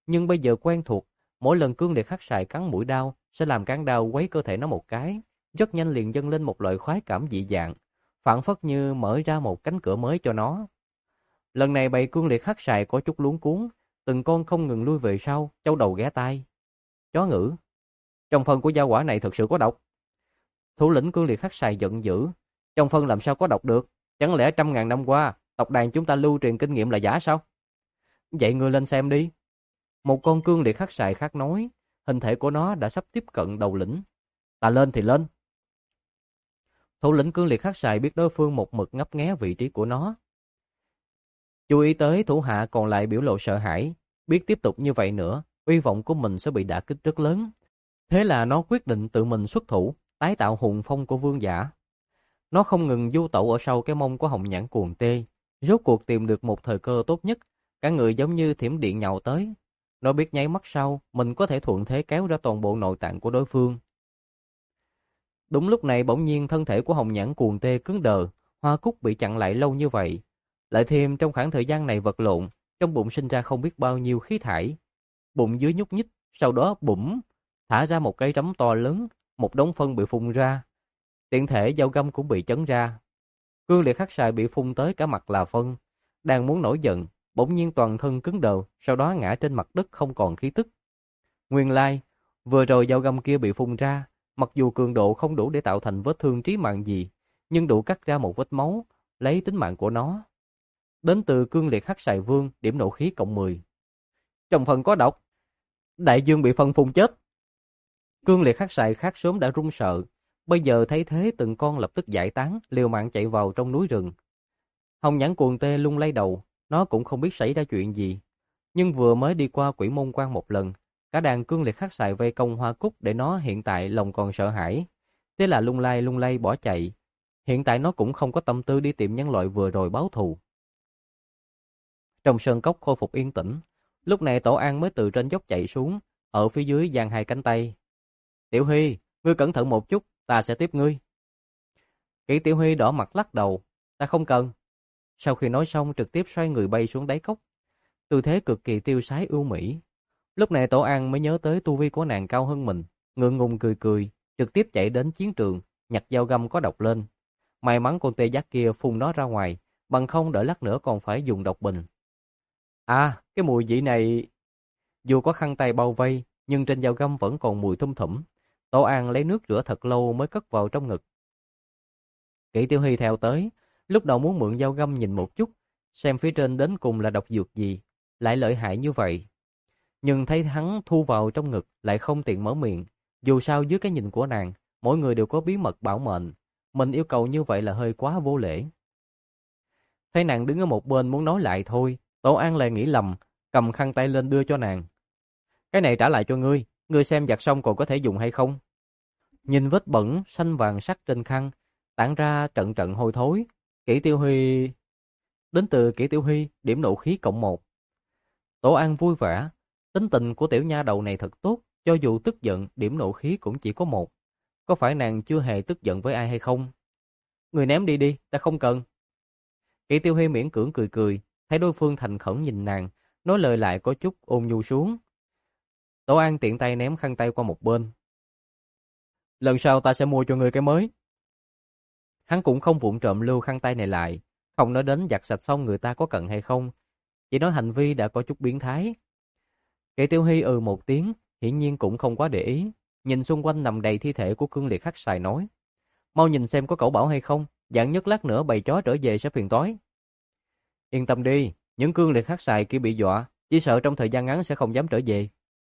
nhưng bây giờ quen thuộc, mỗi lần cương liệt khắc sài cắn mũi đao sẽ làm cán đao quấy cơ thể nó một cái, rất nhanh liền dâng lên một loại khoái cảm dị dạng, phảng phất như mở ra một cánh cửa mới cho nó. Lần này bầy cương liệt khắc sài có chút luống cuống, từng con không ngừng lui về sau, châu đầu ghé tai. Chó ngữ, trong phân của dao quả này thực sự có độc. Thủ lĩnh cương liệt khắc sài giận dữ, trong phân làm sao có độc được, chẳng lẽ trăm ngàn năm qua tộc đàn chúng ta lưu truyền kinh nghiệm là giả sao? Vậy ngươi lên xem đi. Một con cương liệt khắc sài khác nói, hình thể của nó đã sắp tiếp cận đầu lĩnh. Ta lên thì lên. Thủ lĩnh cương liệt khắc sài biết đối phương một mực ngấp nghé vị trí của nó. Chú ý tới thủ hạ còn lại biểu lộ sợ hãi, biết tiếp tục như vậy nữa, uy vọng của mình sẽ bị đả kích rất lớn. Thế là nó quyết định tự mình xuất thủ, tái tạo hùng phong của vương giả. Nó không ngừng du tẩu ở sau cái mông của hồng nhãn cuồng tê, rốt cuộc tìm được một thời cơ tốt nhất, cả người giống như thiểm điện nhào tới. Nó biết nháy mắt sau, mình có thể thuận thế kéo ra toàn bộ nội tạng của đối phương. Đúng lúc này bỗng nhiên thân thể của hồng nhãn cuồng tê cứng đờ, hoa cúc bị chặn lại lâu như vậy. Lại thêm trong khoảng thời gian này vật lộn, trong bụng sinh ra không biết bao nhiêu khí thải. Bụng dưới nhúc nhích, sau đó bủm, thả ra một cái rắm to lớn, một đống phân bị phun ra. Tiện thể dao găm cũng bị chấn ra. Cương liệt khắc sài bị phun tới cả mặt là phân, đang muốn nổi giận, bỗng nhiên toàn thân cứng đờ, sau đó ngã trên mặt đất không còn khí tức. Nguyên lai, vừa rồi dao găm kia bị phun ra, mặc dù cường độ không đủ để tạo thành vết thương trí mạng gì, nhưng đủ cắt ra một vết máu, lấy tính mạng của nó. Đến từ cương liệt khắc sài vương, điểm nộ khí cộng mười. Trong phần có độc. Đại dương bị phân phun chết. Cương liệt khắc sài khác sớm đã run sợ, bây giờ thấy thế từng con lập tức giải tán, liều mạng chạy vào trong núi rừng. Hồng nhãn cuồng tê lung lay đầu, nó cũng không biết xảy ra chuyện gì. Nhưng vừa mới đi qua quỷ môn quan một lần, cả đàn cương liệt khắc sài vây công hoa cúc để nó hiện tại lòng còn sợ hãi. Thế là lung lay lung lay bỏ chạy. Hiện tại nó cũng không có tâm tư đi tìm nhân loại vừa rồi báo thù. Trong sơn cốc khôi phục yên tĩnh, lúc này Tổ An mới từ trên dốc chạy xuống, ở phía dưới giang hai cánh tay. Tiểu Huy, ngươi cẩn thận một chút, ta sẽ tiếp ngươi. Kỷ Tiểu Huy đỏ mặt lắc đầu, ta không cần. Sau khi nói xong trực tiếp xoay người bay xuống đáy cốc, tư thế cực kỳ tiêu sái ưu mỹ. Lúc này Tổ An mới nhớ tới tu vi của nàng cao hơn mình, ngượng ngùng cười cười, trực tiếp chạy đến chiến trường, nhặt dao găm có độc lên. May mắn con tê giác kia phun nó ra ngoài, bằng không đợi lát nữa còn phải dùng độc bình. À, cái mùi vị này... Dù có khăn tay bao vây, nhưng trên dao găm vẫn còn mùi thum thủm. Tổ An lấy nước rửa thật lâu mới cất vào trong ngực. Kỷ Tiểu Hy theo tới, lúc đầu muốn mượn dao găm nhìn một chút, xem phía trên đến cùng là độc dược gì, lại lợi hại như vậy. Nhưng thấy hắn thu vào trong ngực lại không tiện mở miệng, dù sao dưới cái nhìn của nàng, mỗi người đều có bí mật bảo mệnh, mình yêu cầu như vậy là hơi quá vô lễ. Thấy nàng đứng ở một bên muốn nói lại thôi, Tổ An lại nghĩ lầm, cầm khăn tay lên đưa cho nàng. Cái này trả lại cho ngươi, ngươi xem giặt xong còn có thể dùng hay không? Nhìn vết bẩn xanh vàng sắc trên khăn, tản ra trận trận hôi thối. Kỷ Tiểu Huy... Đến từ Kỷ Tiểu Huy, điểm nộ khí cộng một. Tổ An vui vẻ, tính tình của tiểu nha đầu này thật tốt, cho dù tức giận, điểm nộ khí cũng chỉ có một. Có phải nàng chưa hề tức giận với ai hay không? Người ném đi đi, ta không cần. Kỷ Tiểu Huy miễn cưỡng cười cười, thấy đối phương thành khẩn nhìn nàng, nói lời lại có chút ôn nhu xuống. Tổ An tiện tay ném khăn tay qua một bên. Lần sau ta sẽ mua cho ngươi cái mới. Hắn cũng không vụng trộm lưu khăn tay này lại, không nói đến giặt sạch xong người ta có cần hay không, chỉ nói hành vi đã có chút biến thái. Kỷ Tiểu Hy ừ một tiếng, hiển nhiên cũng không quá để ý, nhìn xung quanh nằm đầy thi thể của cương liệt khắc sài nói. Mau nhìn xem có cẩu bảo hay không, dạng nhất lát nữa bầy chó trở về sẽ phiền toái. Yên tâm đi, những cương liệt khắc sài kia bị dọa, chỉ sợ trong thời gian ngắn sẽ không dám trở về.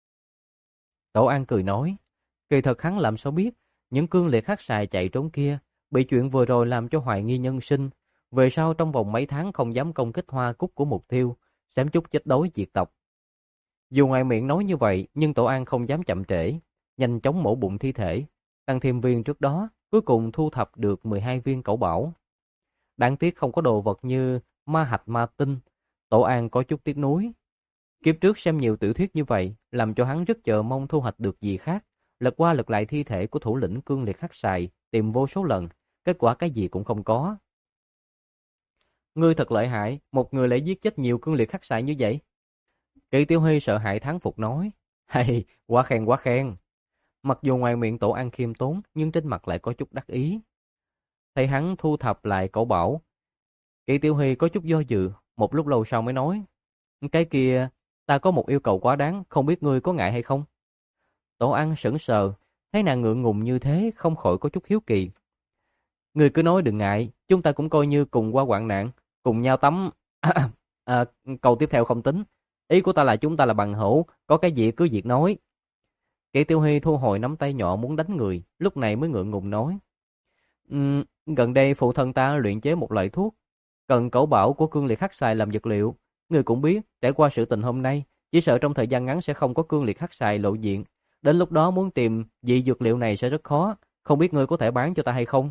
Tổ An cười nói, kỳ thật hắn làm sao biết, những cương liệt khắc sài chạy trốn kia, bị chuyện vừa rồi làm cho hoài nghi nhân sinh, về sau trong vòng mấy tháng không dám công kích hoa cúc của mục tiêu, xém chút chết đói diệt tộc. Dù ngoài miệng nói như vậy, nhưng Tổ An không dám chậm trễ, nhanh chóng mổ bụng thi thể, tăng thêm viên trước đó, cuối cùng thu thập được mười hai viên cẩu bảo. Đáng tiếc không có đồ vật như ma hạch ma tinh, Tổ An có chút tiếc nuối. Kiếp trước xem nhiều tiểu thuyết như vậy, làm cho hắn rất chờ mong thu hoạch được gì khác, lật qua lật lại thi thể của thủ lĩnh cương liệt khắc sài, tìm vô số lần, kết quả cái gì cũng không có. Ngươi thật lợi hại, một người lại giết chết nhiều cương liệt khắc sài như vậy. Kỷ Kỷ Tiểu Huy sợ hãi thán phục nói, hay, quá khen quá khen. Mặc dù ngoài miệng Tổ An khiêm tốn, nhưng trên mặt lại có chút đắc ý. Thấy hắn thu thập lại cẩu bảo, Kỷ Tiểu Huy có chút do dự, một lúc lâu sau mới nói, cái kia, ta có một yêu cầu quá đáng, không biết ngươi có ngại hay không? Tổ An sững sờ, thấy nàng ngượng ngùng như thế, không khỏi có chút hiếu kỳ. Ngươi cứ nói đừng ngại, chúng ta cũng coi như cùng qua hoạn nạn, cùng nhau tắm. À, câu tiếp theo không tính. Ý của ta là chúng ta là bằng hữu, có cái gì cứ việc nói. Kỷ Tiểu Huy thu hồi nắm tay nhỏ muốn đánh người, lúc này mới ngượng ngùng nói. Um, gần đây phụ thân ta luyện chế một loại thuốc, cần cẩu bảo của cương liệt hắc xài làm dược liệu. Ngươi cũng biết, trải qua sự tình hôm nay, chỉ sợ trong thời gian ngắn sẽ không có cương liệt hắc xài lộ diện. Đến lúc đó muốn tìm vị dược liệu này sẽ rất khó, không biết ngươi có thể bán cho ta hay không?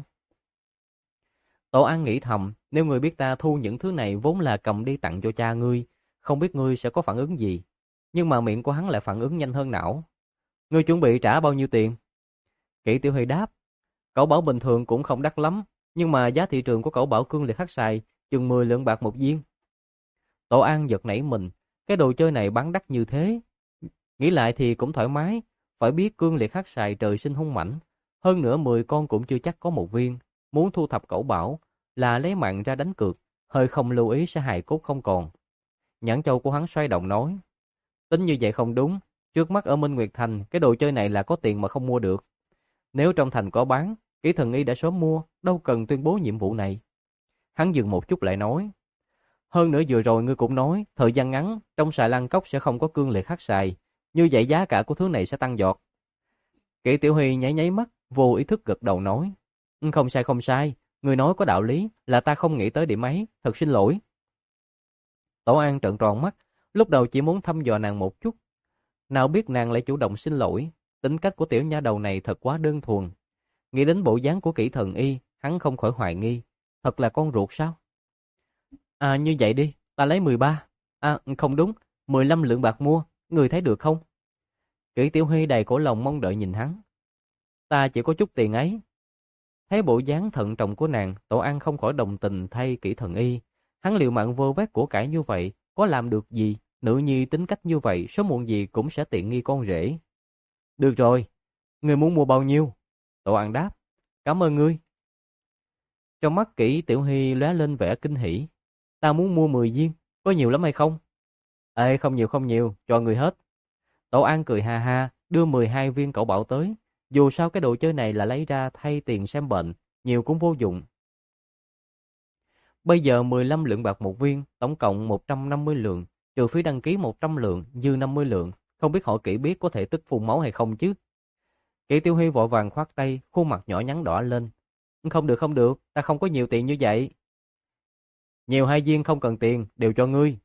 Tổ An nghĩ thầm, nếu ngươi biết ta thu những thứ này vốn là cầm đi tặng cho cha ngươi, không biết ngươi sẽ có phản ứng gì. Nhưng mà miệng của hắn lại phản ứng nhanh hơn não. Ngươi chuẩn bị trả bao nhiêu tiền? Kỷ Tiểu Huy đáp, cẩu bảo bình thường cũng không đắt lắm, nhưng mà giá thị trường của cẩu bảo cương liệt hắc xài chừng mười lượng bạc một viên. Tổ An giật nảy mình, cái đồ chơi này bán đắt như thế. Nghĩ lại thì cũng thoải mái, phải biết cương liệt hắc xài trời sinh hung mãnh, hơn nữa mười con cũng chưa chắc có một viên, muốn thu thập cẩu bảo là lấy mạng ra đánh cược, hơi không lưu ý sẽ hài cốt không còn. Nhãn châu của hắn xoay động nói, tính như vậy không đúng, trước mắt ở Minh Nguyệt Thành cái đồ chơi này là có tiền mà không mua được. Nếu trong thành có bán, Kỷ Thần Y đã sớm mua, đâu cần tuyên bố nhiệm vụ này. Hắn dừng một chút lại nói, hơn nữa vừa rồi ngươi cũng nói, thời gian ngắn, trong xài lan cốc sẽ không có cương liệt hắc xài, như vậy giá cả của thứ này sẽ tăng giọt. Kỷ Tiểu Huy nháy nháy mắt, vô ý thức gật đầu nói, không sai không sai, ngươi nói có đạo lý, là ta không nghĩ tới điểm ấy, thật xin lỗi. Tổ An trợn tròn mắt, lúc đầu chỉ muốn thăm dò nàng một chút, nào biết nàng lại chủ động xin lỗi, tính cách của tiểu nha đầu này thật quá đơn thuần. Nghĩ đến bộ dáng của Kỷ Thần Y, hắn không khỏi hoài nghi, thật là con ruột sao? À như vậy đi, ta lấy mười ba. À không đúng, mười lăm lượng bạc mua, người thấy được không? Kỷ Tiểu Huy đầy cổ lòng mong đợi nhìn hắn. Ta chỉ có chút tiền ấy. Thấy bộ dáng thận trọng của nàng, Tổ An không khỏi đồng tình thay Kỷ Thần Y. Hắn liều mạng vô vét của cải như vậy, có làm được gì? Nữ nhi tính cách như vậy, sớm muộn gì cũng sẽ tiện nghi con rể. Được rồi, ngươi muốn mua bao nhiêu? Tổ An đáp, cảm ơn ngươi. Trong mắt Kỷ Tiểu Huy lóe lên vẻ kinh hỉ. Ta muốn mua mười viên, có nhiều lắm hay không? Ê, không nhiều không nhiều, cho người hết. Tổ An cười ha ha, đưa mười hai viên cẩu bảo tới. Dù sao cái đồ chơi này là lấy ra thay tiền xem bệnh, nhiều cũng vô dụng. Bây giờ mười lăm lượng bạc một viên, tổng cộng một trăm năm mươi lượng, trừ phí đăng ký một trăm lượng, dư năm mươi lượng. Không biết họ Kỷ biết có thể tức phun máu hay không chứ? Kỷ Tiểu Huy vội vàng khoát tay, khuôn mặt nhỏ nhắn đỏ lên. Không được không được, ta không có nhiều tiền như vậy. Nhiều hai viên không cần tiền, đều cho ngươi.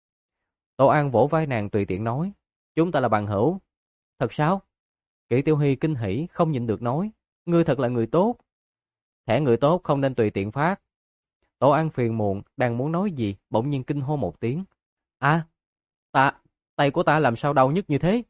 Tô An vỗ vai nàng tùy tiện nói, chúng ta là bằng hữu. Thật sao? Kỷ Tiểu Huy kinh hỉ, không nhịn được nói, ngươi thật là người tốt. Thẻ người tốt không nên tùy tiện phát. Tô An phiền muộn, đang muốn nói gì, bỗng nhiên kinh hô một tiếng. À, ta, tay của ta làm sao đau nhức như thế?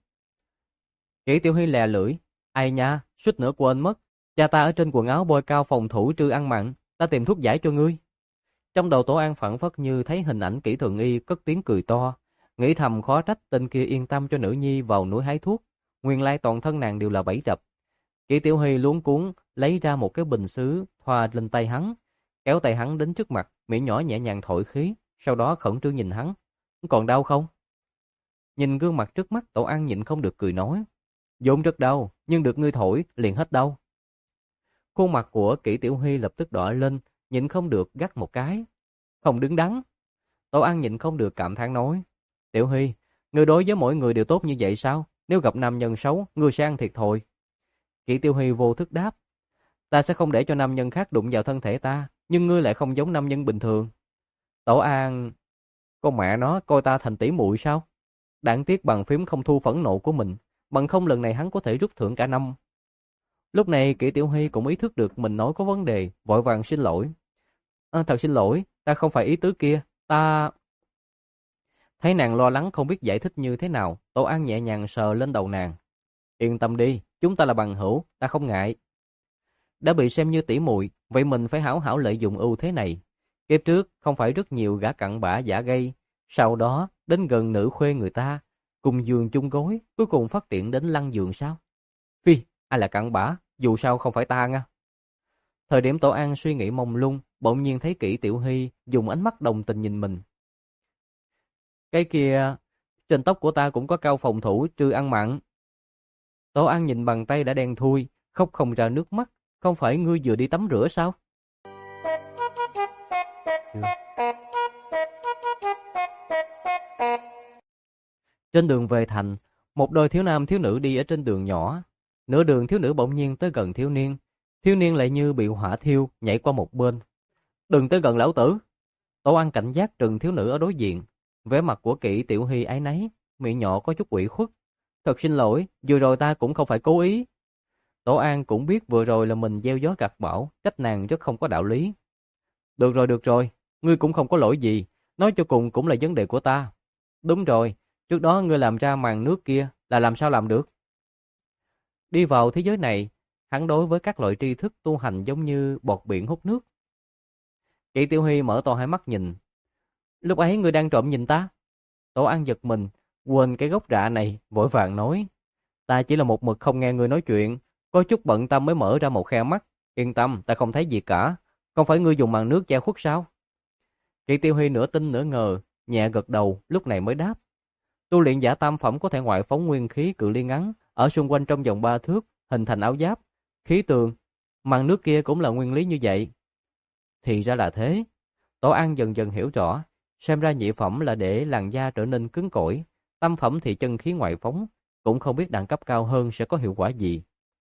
Kỷ Tiểu Huy lè lưỡi, ai nha, suýt nữa quên mất. Cha ta ở trên quần áo bôi cao phòng thủ trư ăn mặn, ta tìm thuốc giải cho ngươi. Trong đầu Tổ An phảng phất như thấy hình ảnh Kỷ Thường Y cất tiếng cười to, nghĩ thầm khó trách tên kia yên tâm cho nữ nhi vào núi hái thuốc, nguyên lai toàn thân nàng đều là bẫy rập. Kỷ Tiểu Huy luống cuống lấy ra một cái bình sứ thoa lên tay hắn, kéo tay hắn đến trước mặt, miệng nhỏ nhẹ nhàng thổi khí, sau đó khẩn trương nhìn hắn, còn đau không? Nhìn gương mặt trước mắt, Tổ An nhịn không được cười nói, vốn rất đau, nhưng được ngươi thổi liền hết đau. Khuôn mặt của Kỷ Tiểu Huy lập tức đỏ lên, nhịn không được gắt một cái. Không đứng đắn. Tổ An nhịn không được cảm thán nói, Tiểu Huy, ngươi đối với mỗi người đều tốt như vậy sao? Nếu gặp nam nhân xấu, ngươi sẽ ăn thiệt thòi. Kỷ Tiểu Huy vô thức đáp, ta sẽ không để cho nam nhân khác đụng vào thân thể ta, nhưng ngươi lại không giống nam nhân bình thường. Tổ An, con mẹ nó coi ta thành tỷ muội sao? Đáng tiếc bàn phím không thu phẫn nộ của mình, bằng không lần này hắn có thể rút thưởng cả năm. Lúc này Kỷ Tiểu Huy cũng ý thức được mình nói có vấn đề, vội vàng xin lỗi. À, thật xin lỗi, ta không phải ý tứ kia, ta... Thấy nàng lo lắng không biết giải thích như thế nào, Tổ An nhẹ nhàng sờ lên đầu nàng. Yên tâm đi, chúng ta là bằng hữu, ta không ngại. Đã bị xem như tỷ muội, vậy mình phải hảo hảo lợi dụng ưu thế này. Kiếp trước không phải rất nhiều gã cặn bã giả gây, sau đó đến gần nữ khuê người ta, cùng giường chung gối, cuối cùng phát triển đến lăn giường sao? Phi, ai là cặn bã, dù sao không phải ta nha. Thời điểm Tổ An suy nghĩ mông lung, bỗng nhiên thấy Kỷ Tiểu Hy dùng ánh mắt đồng tình nhìn mình. Cái kia, trên tóc của ta cũng có cao phòng thủ trừ ăn mặn. Tổ An nhìn bàn tay đã đen thui, khóc không ra nước mắt, không phải ngươi vừa đi tắm rửa sao? Trên đường về thành, một đôi thiếu nam thiếu nữ đi ở trên đường nhỏ. Nửa đường thiếu nữ bỗng nhiên tới gần thiếu niên. Thiếu niên lại như bị hỏa thiêu, nhảy qua một bên. Đừng tới gần lão tử. Tổ An cảnh giác trừng thiếu nữ ở đối diện. Vẻ mặt của Kỷ Tiểu Hy áy náy, miệng nhỏ có chút ủy khuất. Thật xin lỗi, vừa rồi ta cũng không phải cố ý. Tổ An cũng biết vừa rồi là mình gieo gió gặt bão, cách nàng rất không có đạo lý. Được rồi, được rồi, ngươi cũng không có lỗi gì, nói cho cùng cũng là vấn đề của ta. Đúng rồi, trước đó ngươi làm ra màn nước kia là làm sao làm được? Đi vào thế giới này, hắn đối với các loại tri thức tu hành giống như bọt biển hút nước. Kỷ Tiểu Hy mở to hai mắt nhìn. Lúc ấy ngươi đang trộm nhìn ta? Tổ An giật mình, quên cái gốc rạ này, vội vàng nói. Ta chỉ là một mực không nghe ngươi nói chuyện, có chút bận tâm mới mở ra một khe mắt. Yên tâm, ta không thấy gì cả. Không phải ngươi dùng màn nước che khuất sao? Kỷ Tiêu Huy nửa tin nửa ngờ, nhẹ gật đầu, lúc này mới đáp. Tu luyện giả tam phẩm có thể ngoại phóng nguyên khí cự ly ngắn, ở xung quanh trong vòng ba thước, hình thành áo giáp, khí tường. Màn nước kia cũng là nguyên lý như vậy. Thì ra là thế. Tổ An dần dần hiểu rõ, xem ra nhị phẩm là để làn da trở nên cứng cỏi, tam phẩm thì chân khí ngoại phóng, cũng không biết đẳng cấp cao hơn sẽ có hiệu quả gì.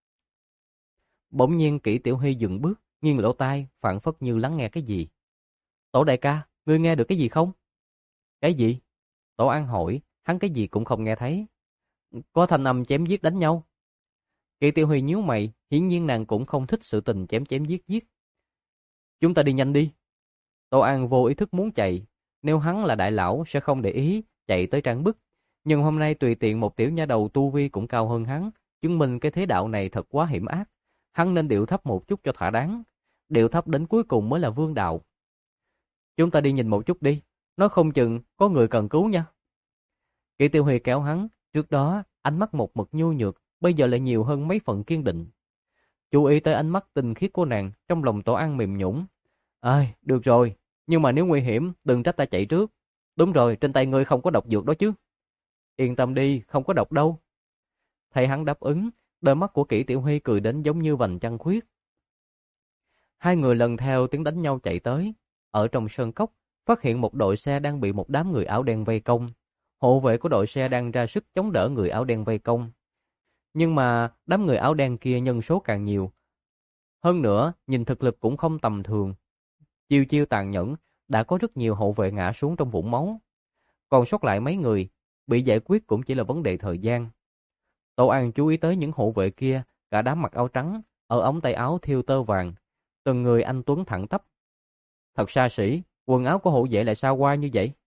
Bỗng nhiên Kỷ Tiểu Hy dừng bước, nghiêng lỗ tai, phảng phất như lắng nghe cái gì. Tổ đại ca, ngươi nghe được cái gì không? Cái gì? Tổ An hỏi, hắn cái gì cũng không nghe thấy. Có thanh âm chém giết đánh nhau. Kỷ Tiểu Hy nhíu mày, hiển nhiên nàng cũng không thích sự tình chém chém giết giết. Chúng ta đi nhanh đi. Tổ An vô ý thức muốn chạy, nếu hắn là đại lão sẽ không để ý chạy tới trang bức. Nhưng hôm nay tùy tiện một tiểu nha đầu tu vi cũng cao hơn hắn, chứng minh cái thế đạo này thật quá hiểm ác. Hắn nên điệu thấp một chút cho thỏa đáng, điệu thấp đến cuối cùng mới là vương đạo. Chúng ta đi nhìn một chút đi, nói không chừng có người cần cứu nha. Kỷ Tiêu Huy kéo hắn, trước đó ánh mắt một mực nhu nhược, bây giờ lại nhiều hơn mấy phần kiên định. Chú ý tới ánh mắt tinh khiết của nàng, trong lòng Tổ An mềm nhũn. Ai, được rồi, nhưng mà nếu nguy hiểm, đừng trách ta chạy trước. Đúng rồi, trên tay ngươi không có độc dược đó chứ. Yên tâm đi, không có độc đâu. Thấy hắn đáp ứng, đôi mắt của Kỷ Tiểu Huy cười đến giống như vành trăng khuyết. Hai người lần theo tiếng đánh nhau chạy tới. Ở trong sơn cốc, phát hiện một đội xe đang bị một đám người áo đen vây công. Hộ vệ của đội xe đang ra sức chống đỡ người áo đen vây công. Nhưng mà đám người áo đen kia nhân số càng nhiều. Hơn nữa, nhìn thực lực cũng không tầm thường. Chiêu chiêu tàn nhẫn, đã có rất nhiều hộ vệ ngã xuống trong vũng máu. Còn sót lại mấy người, bị giải quyết cũng chỉ là vấn đề thời gian. Tổ An chú ý tới những hộ vệ kia, cả đám mặc áo trắng, ở ống tay áo thêu tơ vàng, từng người anh tuấn thẳng tắp. Thật xa xỉ, quần áo của hộ vệ lại sao qua như vậy?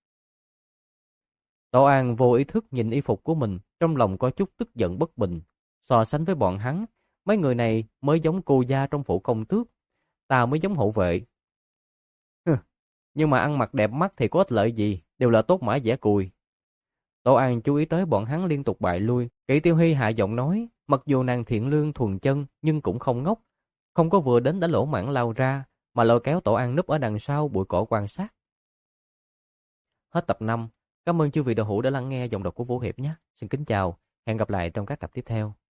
Tổ An vô ý thức nhìn y phục của mình, trong lòng có chút tức giận bất bình. So sánh với bọn hắn, mấy người này mới giống cô gia trong phủ công tước, ta mới giống hộ vệ. Hừ, nhưng mà ăn mặc đẹp mắt thì có ích lợi gì, đều là tốt mã dẻ cùi. Tổ An chú ý tới bọn hắn liên tục bại lui. Kỷ Tiêu Hy hạ giọng nói, mặc dù nàng thiện lương thuần chân nhưng cũng không ngốc, không có vừa đến đã lỗ mãng lao ra, mà lôi kéo Tổ An núp ở đằng sau bụi cỏ quan sát. Hết tập năm. Cảm ơn chư vị đạo hữu đã lắng nghe giọng đọc của Vũ Hiệp nhé. Xin kính chào, hẹn gặp lại trong các tập tiếp theo.